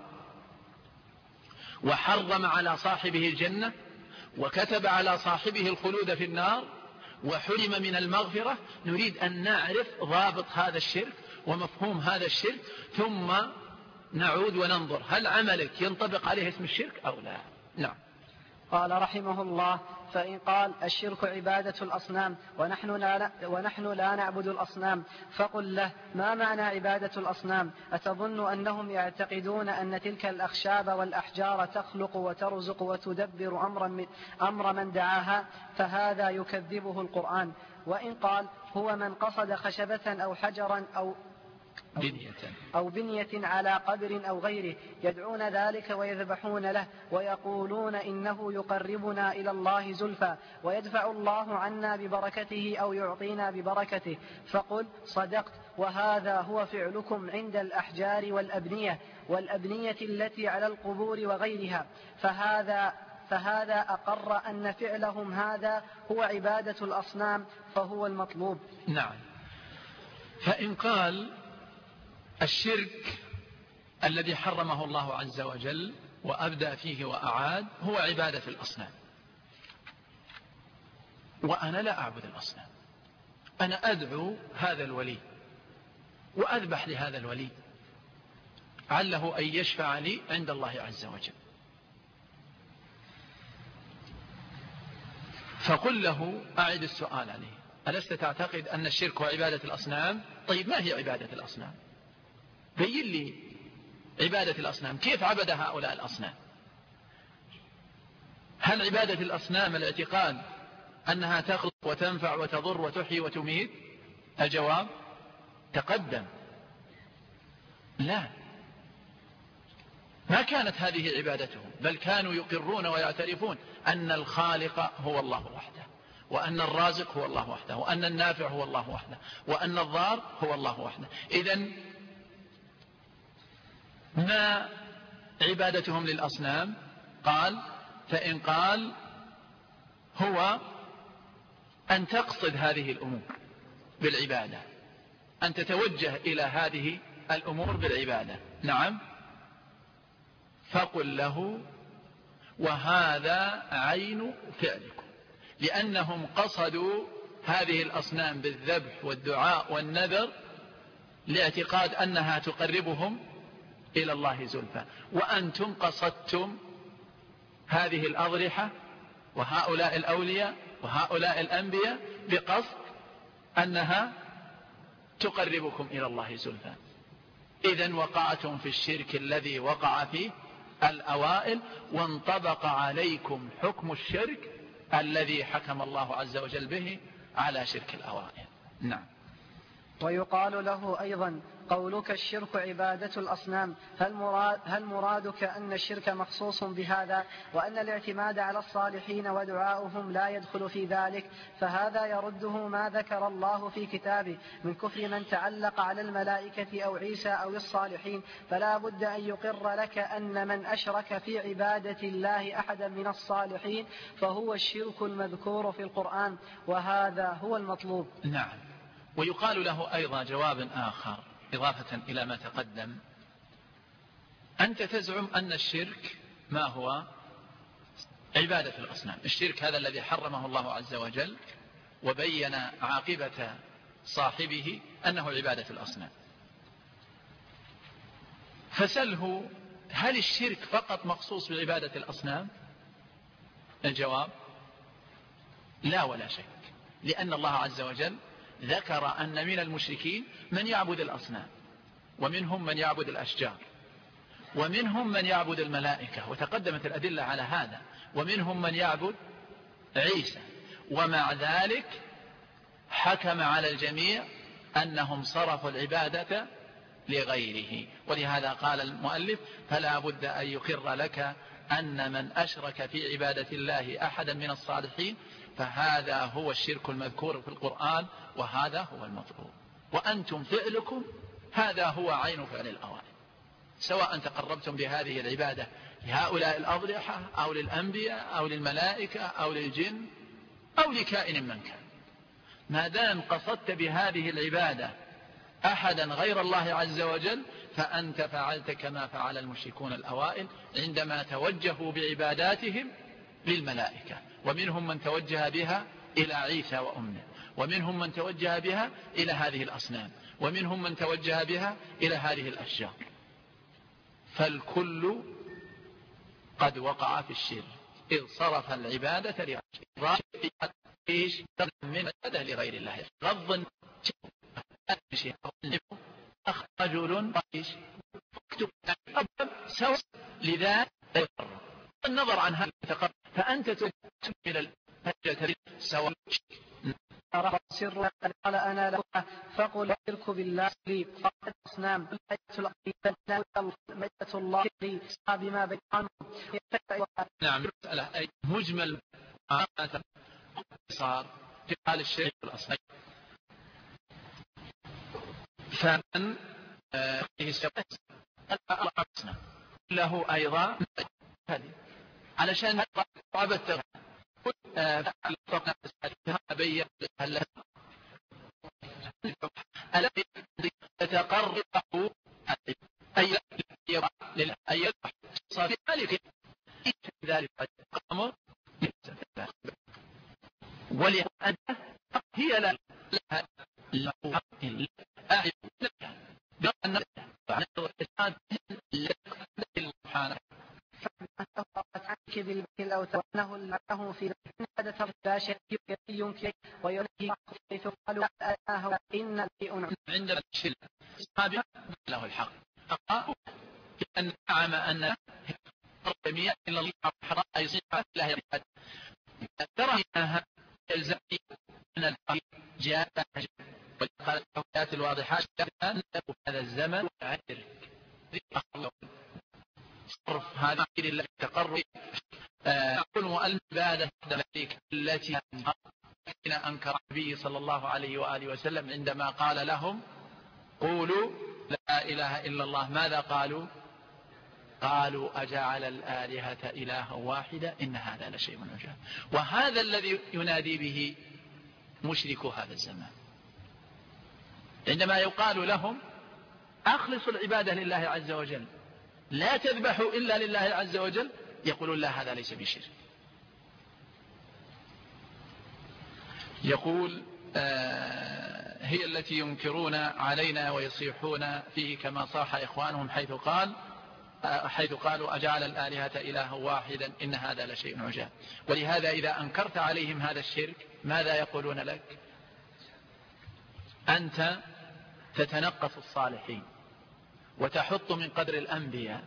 وحرم على صاحبه الجنة وكتب على صاحبه الخلود في النار وحرم من المغفرة. نريد أن نعرف ضابط هذا الشرك ومفهوم هذا الشرك، ثم نعود وننظر هل عملك ينطبق عليه اسم الشرك أو لا. نعم. قال رحمه الله: فإن قال الشرك عبادة الأصنام ونحن لا, ونحن لا نعبد الأصنام، فقل له: ما معنى عبادة الأصنام؟ أتظن أنهم يعتقدون أن تلك الأخشاب والأحجار تخلق وترزق وتدبر أمر من, أمر من دعاها؟ فهذا يكذبه القرآن. وإن قال هو من قصد خشبة أو حجرا أو بنية أو بنية على قبر أو غيره يدعون ذلك ويذبحون له ويقولون إنه يقربنا إلى الله زلفى ويدفع الله عنا ببركته أو يعطينا ببركته، فقل: صدقت، وهذا هو فعلكم عند الأحجار والأبنية والأبنية التي على القبور وغيرها. فهذا فهذا أقر أن فعلهم هذا هو عبادة الأصنام، فهو المطلوب. نعم. فإن قال الشرك الذي حرمه الله عز وجل وأبدأ فيه وأعاد هو عبادة الأصنام، وأنا لا أعبد الأصنام، أنا أدعو هذا الولي وأذبح لهذا الولي عله أن يشفع لي عند الله عز وجل. فقل له: أعد السؤال عليه، ألست تعتقد أن الشرك هو عبادة الأصنام؟ طيب ما هي عبادة الأصنام؟ بين لي عبادة الأصنام، كيف عبد هؤلاء الأصنام؟ هل عبادة الأصنام الاعتقاد أنها تخلق وتنفع وتضر وتحيي وتميت؟ الجواب تقدم. لا، ما كانت هذه عبادتهم، بل كانوا يقرون ويعترفون أن الخالق هو الله وحده، وأن الرازق هو الله وحده، وأن النافع هو الله وحده، وأن الضار هو الله وحده. إذن ما عبادتهم للأصنام؟ قال: فإن قال هو أن تقصد هذه الأمور بالعبادة، أن تتوجه إلى هذه الأمور بالعبادة. نعم. فقل له: وهذا عين فعلكم، لأنهم قصدوا هذه الأصنام بالذبح والدعاء والنذر لاعتقاد أنها تقربهم إلى الله زلفى، وأنتم قصدتم هذه الأضرحة وهؤلاء الأولياء وهؤلاء الأنبياء بقصد أنها تقربكم إلى الله زلفى. إذن وقعتم في الشرك الذي وقع فيه الأوائل، وانطبق عليكم حكم الشرك الذي حكم الله عز وجل به على شرك الأوائل. نعم. ويقال له أيضا: قولك الشرك عبادة الأصنام، هل, مراد هل مرادك أن الشرك مخصوص بهذا وأن الاعتماد على الصالحين ودعاؤهم لا يدخل في ذلك؟ فهذا يرده ما ذكر الله في كتابه من كفر من تعلق على الملائكة أو عيسى أو الصالحين، فلا بد أن يقر لك أن من أشرك في عبادة الله أحدا من الصالحين فهو الشرك المذكور في القرآن، وهذا هو المطلوب. نعم. ويقال له أيضا جواب آخر إضافة إلى ما تقدم: أنت تزعم أن الشرك ما هو؟ عبادة الأصنام. الشرك هذا الذي حرمه الله عز وجل وبين عاقبة صاحبه أنه عبادة الأصنام. فسله: هل الشرك فقط مخصوص بعبادة الأصنام؟ الجواب: لا ولا شك، لأن الله عز وجل ذكر أن من المشركين من يعبد الأصنام، ومنهم من يعبد الأشجار، ومنهم من يعبد الملائكة، وتقدمت الأدلة على هذا، ومنهم من يعبد عيسى، ومع ذلك حكم على الجميع أنهم صرفوا العبادة لغيره. ولهذا قال المؤلف: فلا بد أن يقر لك أن من أشرك في عبادة الله أحدا من الصالحين فهذا هو الشرك المذكور في القرآن، وهذا هو المطلوب. وأنتم فعلكم هذا هو عين فعل الأوائل، سواء تقربتم بهذه العبادة لهؤلاء الأضرحة أو للأنبياء أو للملائكة أو للجن أو لكائن من كان، ما دام قصدت بهذه العبادة أحدا غير الله عز وجل فأنت فعلت كما فعل المشركون الأوائل عندما توجهوا بعباداتهم للملائكة، ومنهم من توجه بها إلى عيسى وأمه، ومنهم من توجه بها إلى هذه الأصنام، ومنهم من توجه بها إلى هذه الأشجار. فالكل قد وقع في الشرك إذ صرف العبادة لغير الله. غض رجل سوى لذا النظر عن هذا التقرب، فأنت تكمل الحجة سواء سر قال أنا لا فقل الشرك بالله لي قال أصنام ميتة الله لي بما بينهم. نعم. أي مجمل صار في حال الشرك الأصنام، فمن له أيضا علشان عبدت بين الذي يتقرب أي أي صار ذلك ذلك الأمر، ولأن هي لا لها بأن سبحانه عنك بالأوثان أنه له في عبادة لا شيء يمكن ويلهي حيث قالوا أنه إن شيء عند الشرك هذا له الحق لأن نعم أن الجميع إلا الله حرام يصير لا يريد ترى أنها الزمي أن الحق جاء وقال الآيات الواضحات أن هذا الزمن عذر صرف هذه لله تقرب أقول العبادة التي أنكر النبي صلى الله عليه وآله وسلم عندما قال لهم قولوا لا إله إلا الله، ماذا قالوا؟ قالوا أجعل الآلهة إلها واحدة إن هذا لشيء عجاب. وهذا الذي ينادي به مشركو هذا الزمان عندما يقال لهم أخلصوا العبادة لله عز وجل لا تذبحوا إلا لله عز وجل، يقولون لا هذا ليس بشرك. يقول آه هي التي ينكرون علينا ويصيحون فيه كما صاح إخوانهم حيث قال آه حيث قالوا أجعل الآلهة إلها واحدا إن هذا لشيء عجاب. ولهذا إذا أنكرت عليهم هذا الشرك ماذا يقولون لك؟ أنت تتنقص الصالحين وتحط من قدر الأنبياء،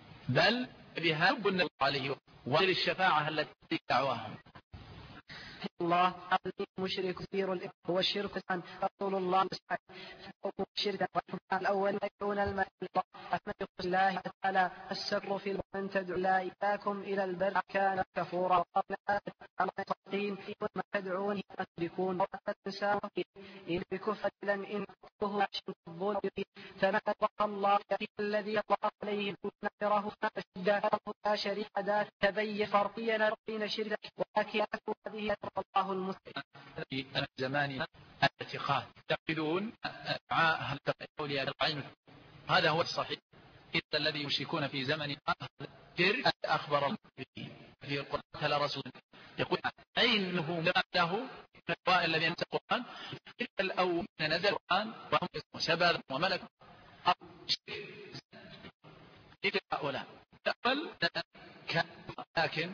بل بها النبي عليه وغير الشفاعة التي دعواهم. الله مشرك كثير هو الشرك عن رسول الله شركا الأول يدعون الملك أحمد الله تعالى السر في من تدعو لا إياكم إلى البر كان كفورا القين ثم تدعون تدركون وتنسى إن بكفر إن كفره الظلم فما الله الله الذي الله عليه نكره أشد لا شريك ذات تبين فرقيا بين شرك ولكن هذه الله المسلم في زماننا الاتخاذ يعتقدون دعاء أولياء العلم هذا هو الصحيح. إذا الذي يشركون في زمن الشرك أخبر الله به في القرآن على رسول يقول عينه له الأوائل الذين نزل القرآن الأول نزل القرآن وهم سبب وملك هؤلاء تقبل لكن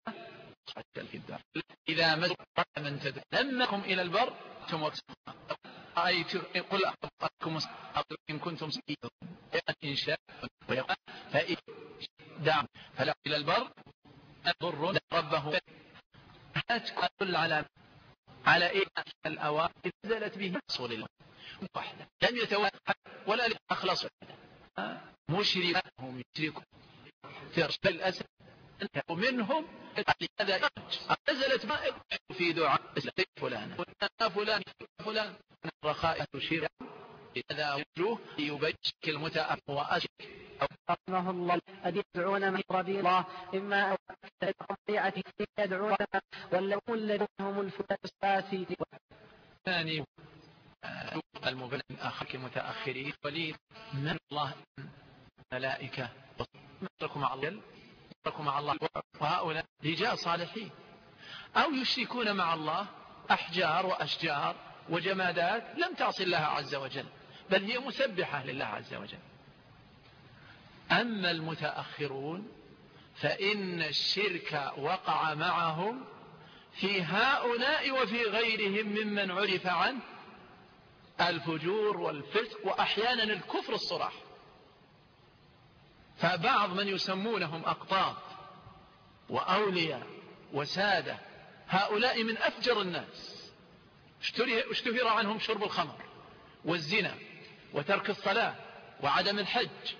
إذا مزق من تدعو لمكم إلى البر ثم قل أخبركم إن كنتم سيئون إن شاء ويقول فإن دعم فلا إلى البر أضر ربه تدل على على إيه الأوائل نزلت به رسول الله وحده لم يتوقع ولا أخلص مشركهم يشركون في رشد الأسد ومنهم لهذا نزلت ما في دعاء فلان فلان فلان الرخاء تشير هذا وجوه يبشك المتأخر وأشك رحمه الله أن يدعون من ربي الله إما الطبيعة يدعون ولو الذين هم الفلاسفة ثاني المبين أخك المتأخرين ولي من الله ملائكة يتركوا مع الله يتركوا مع الله وهؤلاء رجال صالحين أو يشركون مع الله أحجار وأشجار وجمادات لم تعصي الله عز وجل بل هي مسبحة لله عز وجل. أما المتأخرون فإن الشرك وقع معهم في هؤلاء وفي غيرهم ممن عرف عنه الفجور والفسق وأحيانا الكفر الصراح. فبعض من يسمونهم أقطاب وأولياء وسادة هؤلاء من أفجر الناس اشتهر عنهم شرب الخمر والزنا وترك الصلاة وعدم الحج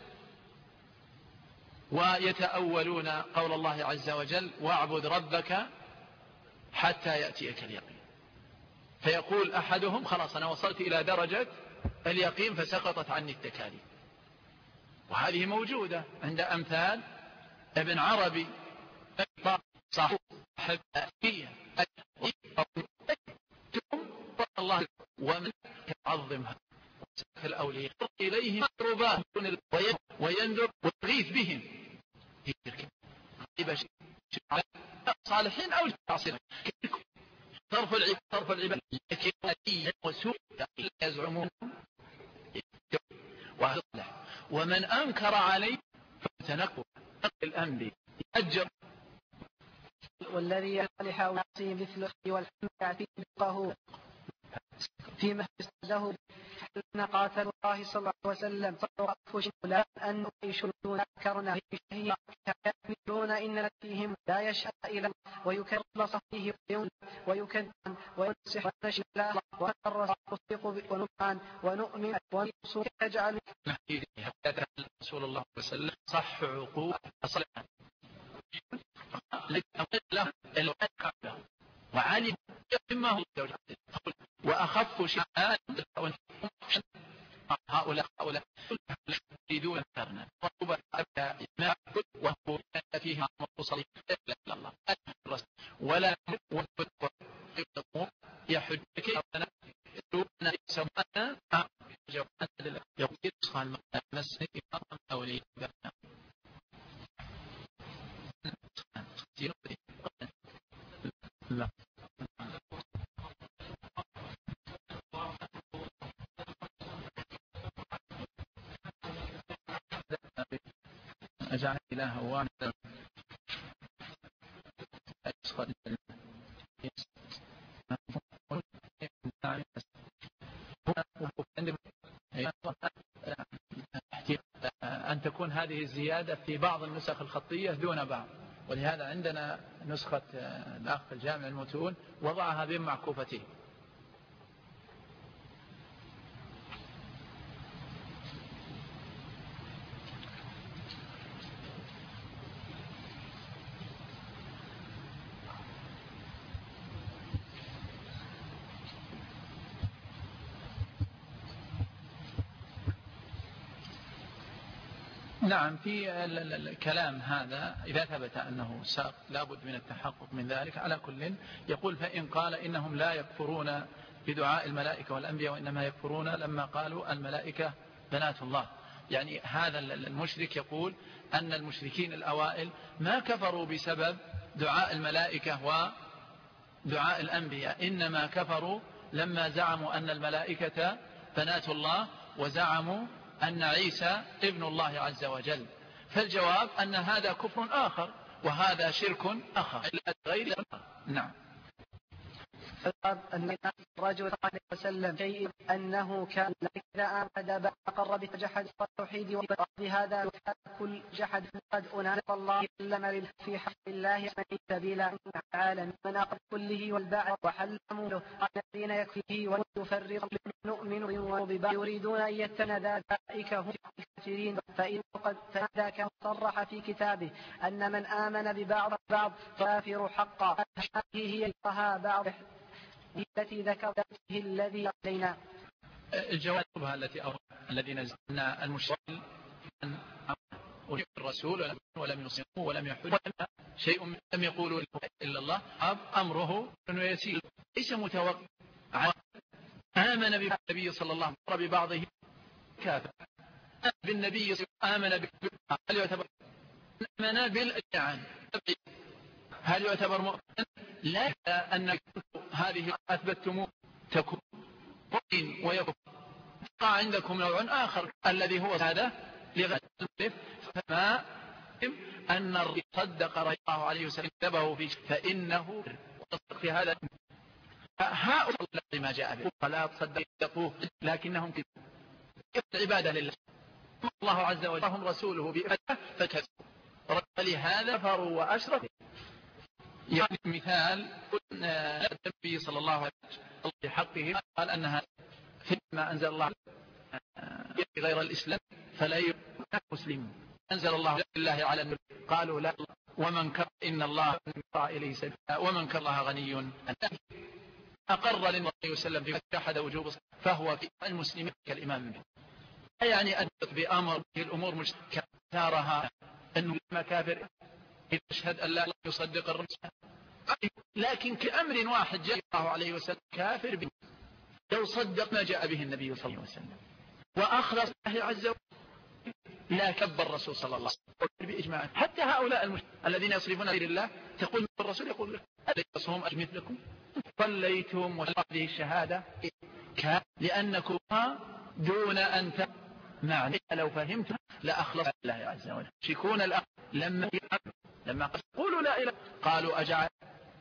ويتأولون قول الله عز وجل واعبد ربك حتى يأتيك اليقين. فيقول أحدهم خلاص أنا وصلت إلى درجة اليقين فسقطت عني التكاليف. وهذه موجودة عند أمثال ابن عربي صاحب أبية الله ومن يعظمها في الأولياء إليهم قربان وينذر ويغيث بهم صالحين أو عاصرين صرف العباد صرف العباد لكن وسوء يزعمون ومن أنكر عليه فتنكر الأنبي يأجر والذي يصلح ونعصي مثل والحمد يعطيه بقه فيما استده حين قاتل الله صلى الله عليه وسلم فوقفوا لا أن يشركون كرنا هي يقولون إن فيهم لا يشاء إلى ويكرر صفيه ويكذب وينسح ونشر الله وكرر تصديق ونبعان ونؤمن ونصر يجعل رسول الله صلى الله عليه وسلم صح عقوق صلحا له الوعد وعلم ما هو وأخف شيئا هؤلاء هؤلاء يريدون كرنا وهو فيه مصلي إلا الله ولا يحج كيفنا يرون سمعنا يقول قال مسني أولي لا أجعل إله واحدا أن تكون هذه الزيادة في بعض النسخ الخطية دون بعض ولهذا عندنا نسخة الأخ الجامع المتون وضعها بين معكوفتين. نعم، في الكلام هذا إذا ثبت أنه ساق لابد من التحقق من ذلك. على كل يقول فإن قال إنهم لا يكفرون بدعاء الملائكة والأنبياء وإنما يكفرون لما قالوا الملائكة بنات الله. يعني هذا المشرك يقول أن المشركين الأوائل ما كفروا بسبب دعاء الملائكة ودعاء الأنبياء، إنما كفروا لما زعموا أن الملائكة بنات الله وزعموا أن عيسى ابن الله عز وجل. فالجواب أن هذا كفر آخر وهذا شرك آخر غير. نعم. فالجواب أن الرجل صلى الله عليه وسلم شيء أنه كان إذا آمد بأقر بجحد التوحيد وبهذا كل جحد قد أنال الله لما في حق الله من سبيل العالم من أقر كله والبعث وحلموا الذين يكفيه ويفرق نؤمن وببعض يريدون أن يتنى ذلك هم الكافرين. فإن قد فذاك صرح في كتابه أن من آمن ببعض بعض كافر حقا. هذه هي الفقهاء بعض التي ذكرته الذي علينا. الجواب التي أورد الذي نزلنا المشركين أن الرسول ولم يصموا ولم يحجوا شيء لم يقولوا إلا الله أمره أنه يسير ليس متوقع. آمن بالنبي صلى الله عليه وسلم ببعضه كافر، بالنبي آمن بالنبي هل يعتبر آمن بالأجعان هل يعتبر مؤمن؟ لا، أن هذه أثبتموه تكون مؤمن ويكون فقع عندكم نوع آخر الذي هو هذا لغير فما أن الرسول صدق رضي الله عليه وسلم كتبه في فإنه في هذا هؤلاء ما جاء به فلا تصدقوه لكنهم عبادة لله الله عز وجل هم رسوله بإبادة فكذبوا فلهذا كفروا وأشركوا. يعني مثال النبي صلى الله عليه وسلم في حقه قال أنها فيما أنزل الله غير الإسلام فلا يكون مسلم. أنزل الله لله على النبي قالوا لا ومن كفر إن الله إليه سبيلا ومن كفر الله غني أقر للنبي صلى الله عليه وسلم في جحد وجوب فهو في المسلمين كالإمام به. يعني أثبت بأمر الأمور مشتركة ثارها أنه مكافر يشهد أن لا يصدق الرسول، لكن كأمر واحد جاء الله عليه وسلم كافر به لو صدق ما جاء به النبي صلى الله عليه وسلم وأخلص الله عز وجل لا كبر الرسول صلى الله عليه وسلم بإجماع. حتى هؤلاء المشركين الذين يصرفون غير الله تقول الرسول يقول لك أليسهم مثلكم صليتم وهذه الشهادة لأنكم دون أن معنى لو فهمت لا أخلص الله عز وجل. شكون الأخ لما لما قالوا لا إله قالوا أجعل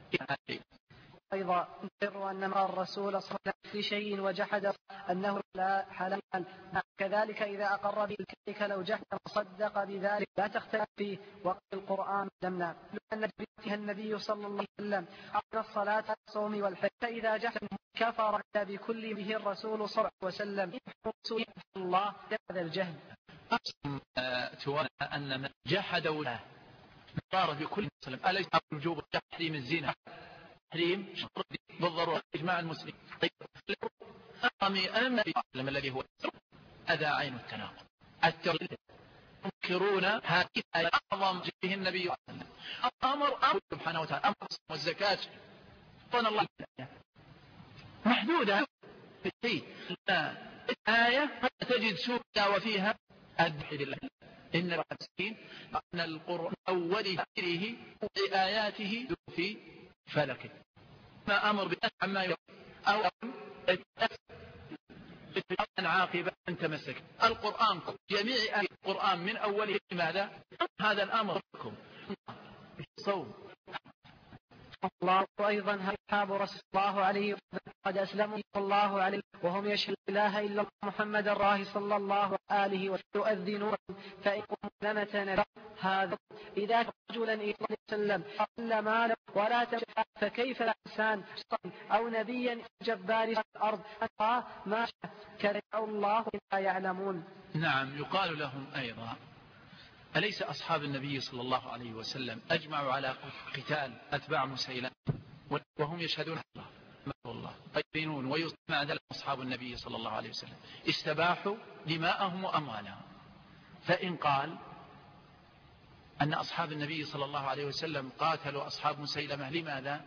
أيضا نقر أن ما الرسول صلى الله عليه وسلم في شيء وجحد أنه لا حلال كذلك إذا أقر بذلك لو جحد وصدق بذلك لا تختلف فيه. وقال القرآن لمنا لأن جريتها النبي صلى الله عليه وسلم عن الصلاة والصوم والحج فإذا جحد كفر بكل به الرسول صلى الله عليه وسلم رسول الله هذا الجهل. تولى أن من جحد ولا صار بكل مسلم أليس وجوب تحريم الزنا تحريم شرط بالضرورة إجماع المسلمين. طيب أمي أمن بالإسلام الذي هو هذا عين التناقض. التوحيد ينكرون هذه أعظم جهه النبي صلى الله عليه وسلم أمر أمر سبحانه وتعالى أمر والزكاة طن الله محدودة في الشيء. الآية تجد سورة وفيها أدحد الله إن الرسين أن القرآن أول فكره بآياته في فلكه ما أمر بأن عما يقول أو أن عاقبة أن تمسك القرآن جميع آيات القرآن من أوله لماذا هذا الأمر لكم صوم الله أيضا أصحاب رسول الله عليه وسلم قد أسلموا الله عليه وهم يشهدون لا إله إلا الله محمد الله صلى الله عليه وسلم يؤذنون فإن مسلمة نبي هذا إذا كان رجلا إلى وسلم قل ماله ولا تشفع فكيف الإنسان أو نبيا جبار الأرض ما كره الله لا يعلمون. نعم، يقال لهم أيضا أليس أصحاب النبي صلى الله عليه وسلم أجمعوا على قتال أتباع مسيلمة وهم يشهدون الله يؤذنون ويسمع ذلك أصحاب النبي صلى الله عليه وسلم استباحوا دماءهم وأموالهم. فإن قال أن أصحاب النبي صلى الله عليه وسلم قاتلوا أصحاب مسيلمة لماذا؟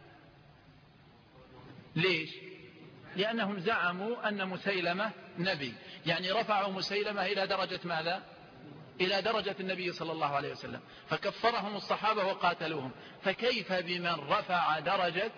ليش؟ لأنهم زعموا أن مسيلمة نبي، يعني رفعوا مسيلمة إلى درجة ماذا؟ إلى درجة النبي صلى الله عليه وسلم، فكفرهم الصحابة وقاتلوهم. فكيف بمن رفع درجة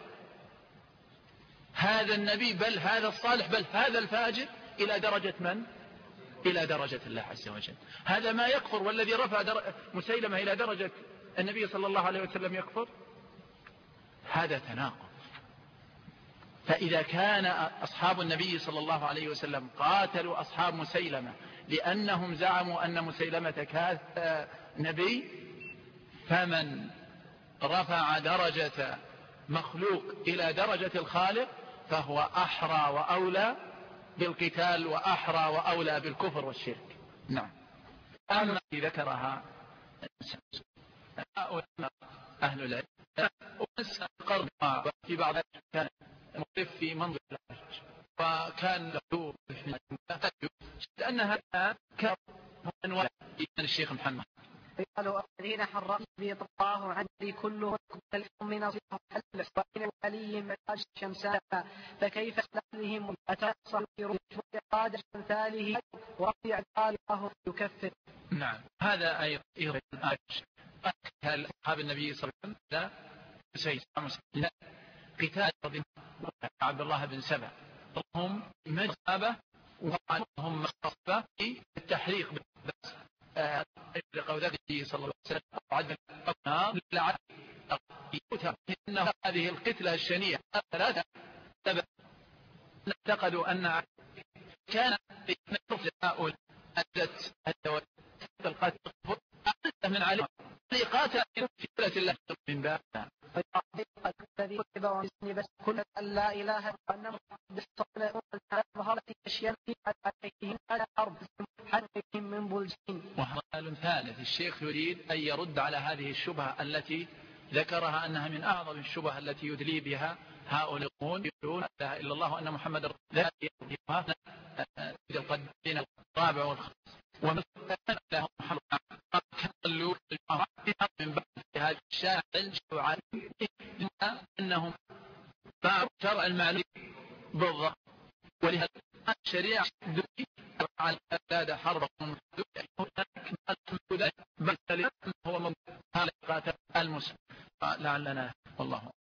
هذا النبي بل هذا الصالح بل هذا الفاجر إلى درجة من؟ إلى درجة الله عز وجل. هذا ما يكفر، والذي رفع در... مسيلمة إلى درجة النبي صلى الله عليه وسلم يكفر. هذا تناقض. فإذا كان أصحاب النبي صلى الله عليه وسلم قاتلوا أصحاب مسيلمة لأنهم زعموا أن مسيلمة كان نبي، فمن رفع درجة مخلوق إلى درجة الخالق فهو أحرى وأولى بالقتال وأحرى وأولى بالكفر والشرك. نعم. أما ذكرها أهل العلم ونسأل القرن في بعض كان مقف في منظر الحج وكان له لأن هذا كان من الشيخ محمد قالوا الذين حرموا به الله عني كله من أصلهم حل وإن علي من الشمساء فكيف لهم أتصل إرادة أمثاله ورفع الله يكفر. نعم، هذا أيضا أصحاب النبي صلى الله عليه وسلم قتال عبد الله بن سبع هم مذهبة وهم مخصبة في التحريق بس لقول النبي صلى الله عليه وسلم عدم النار لعل إن هذه القتلة الشنيعة ثلاثة سبب نعتقدوا أن كان نصف هؤلاء أدت القتل من عليه قاتل في قتلة الله من باب الذي كتب ومسني بس كل أن لا إله إلا أنه ظهرت أشياء عليهم على الأرض حتى من بلجين. وحال ثالث الشيخ يريد أن يرد على هذه الشبهة التي ذكرها أنها من أعظم الشبهة التي يدلي بها هؤلاء يقولون لا إله إلا الله وأن محمد رسول الله القدين الرابع والخامس ومن كان له محمد كانوا من بعد هذا الشارع الشرع أنهم باعوا شرع المعلوم بالضبط، ولهذا الشريعة على الأولاد حربهم هو من هذا قاتل المسلم لعلنا والله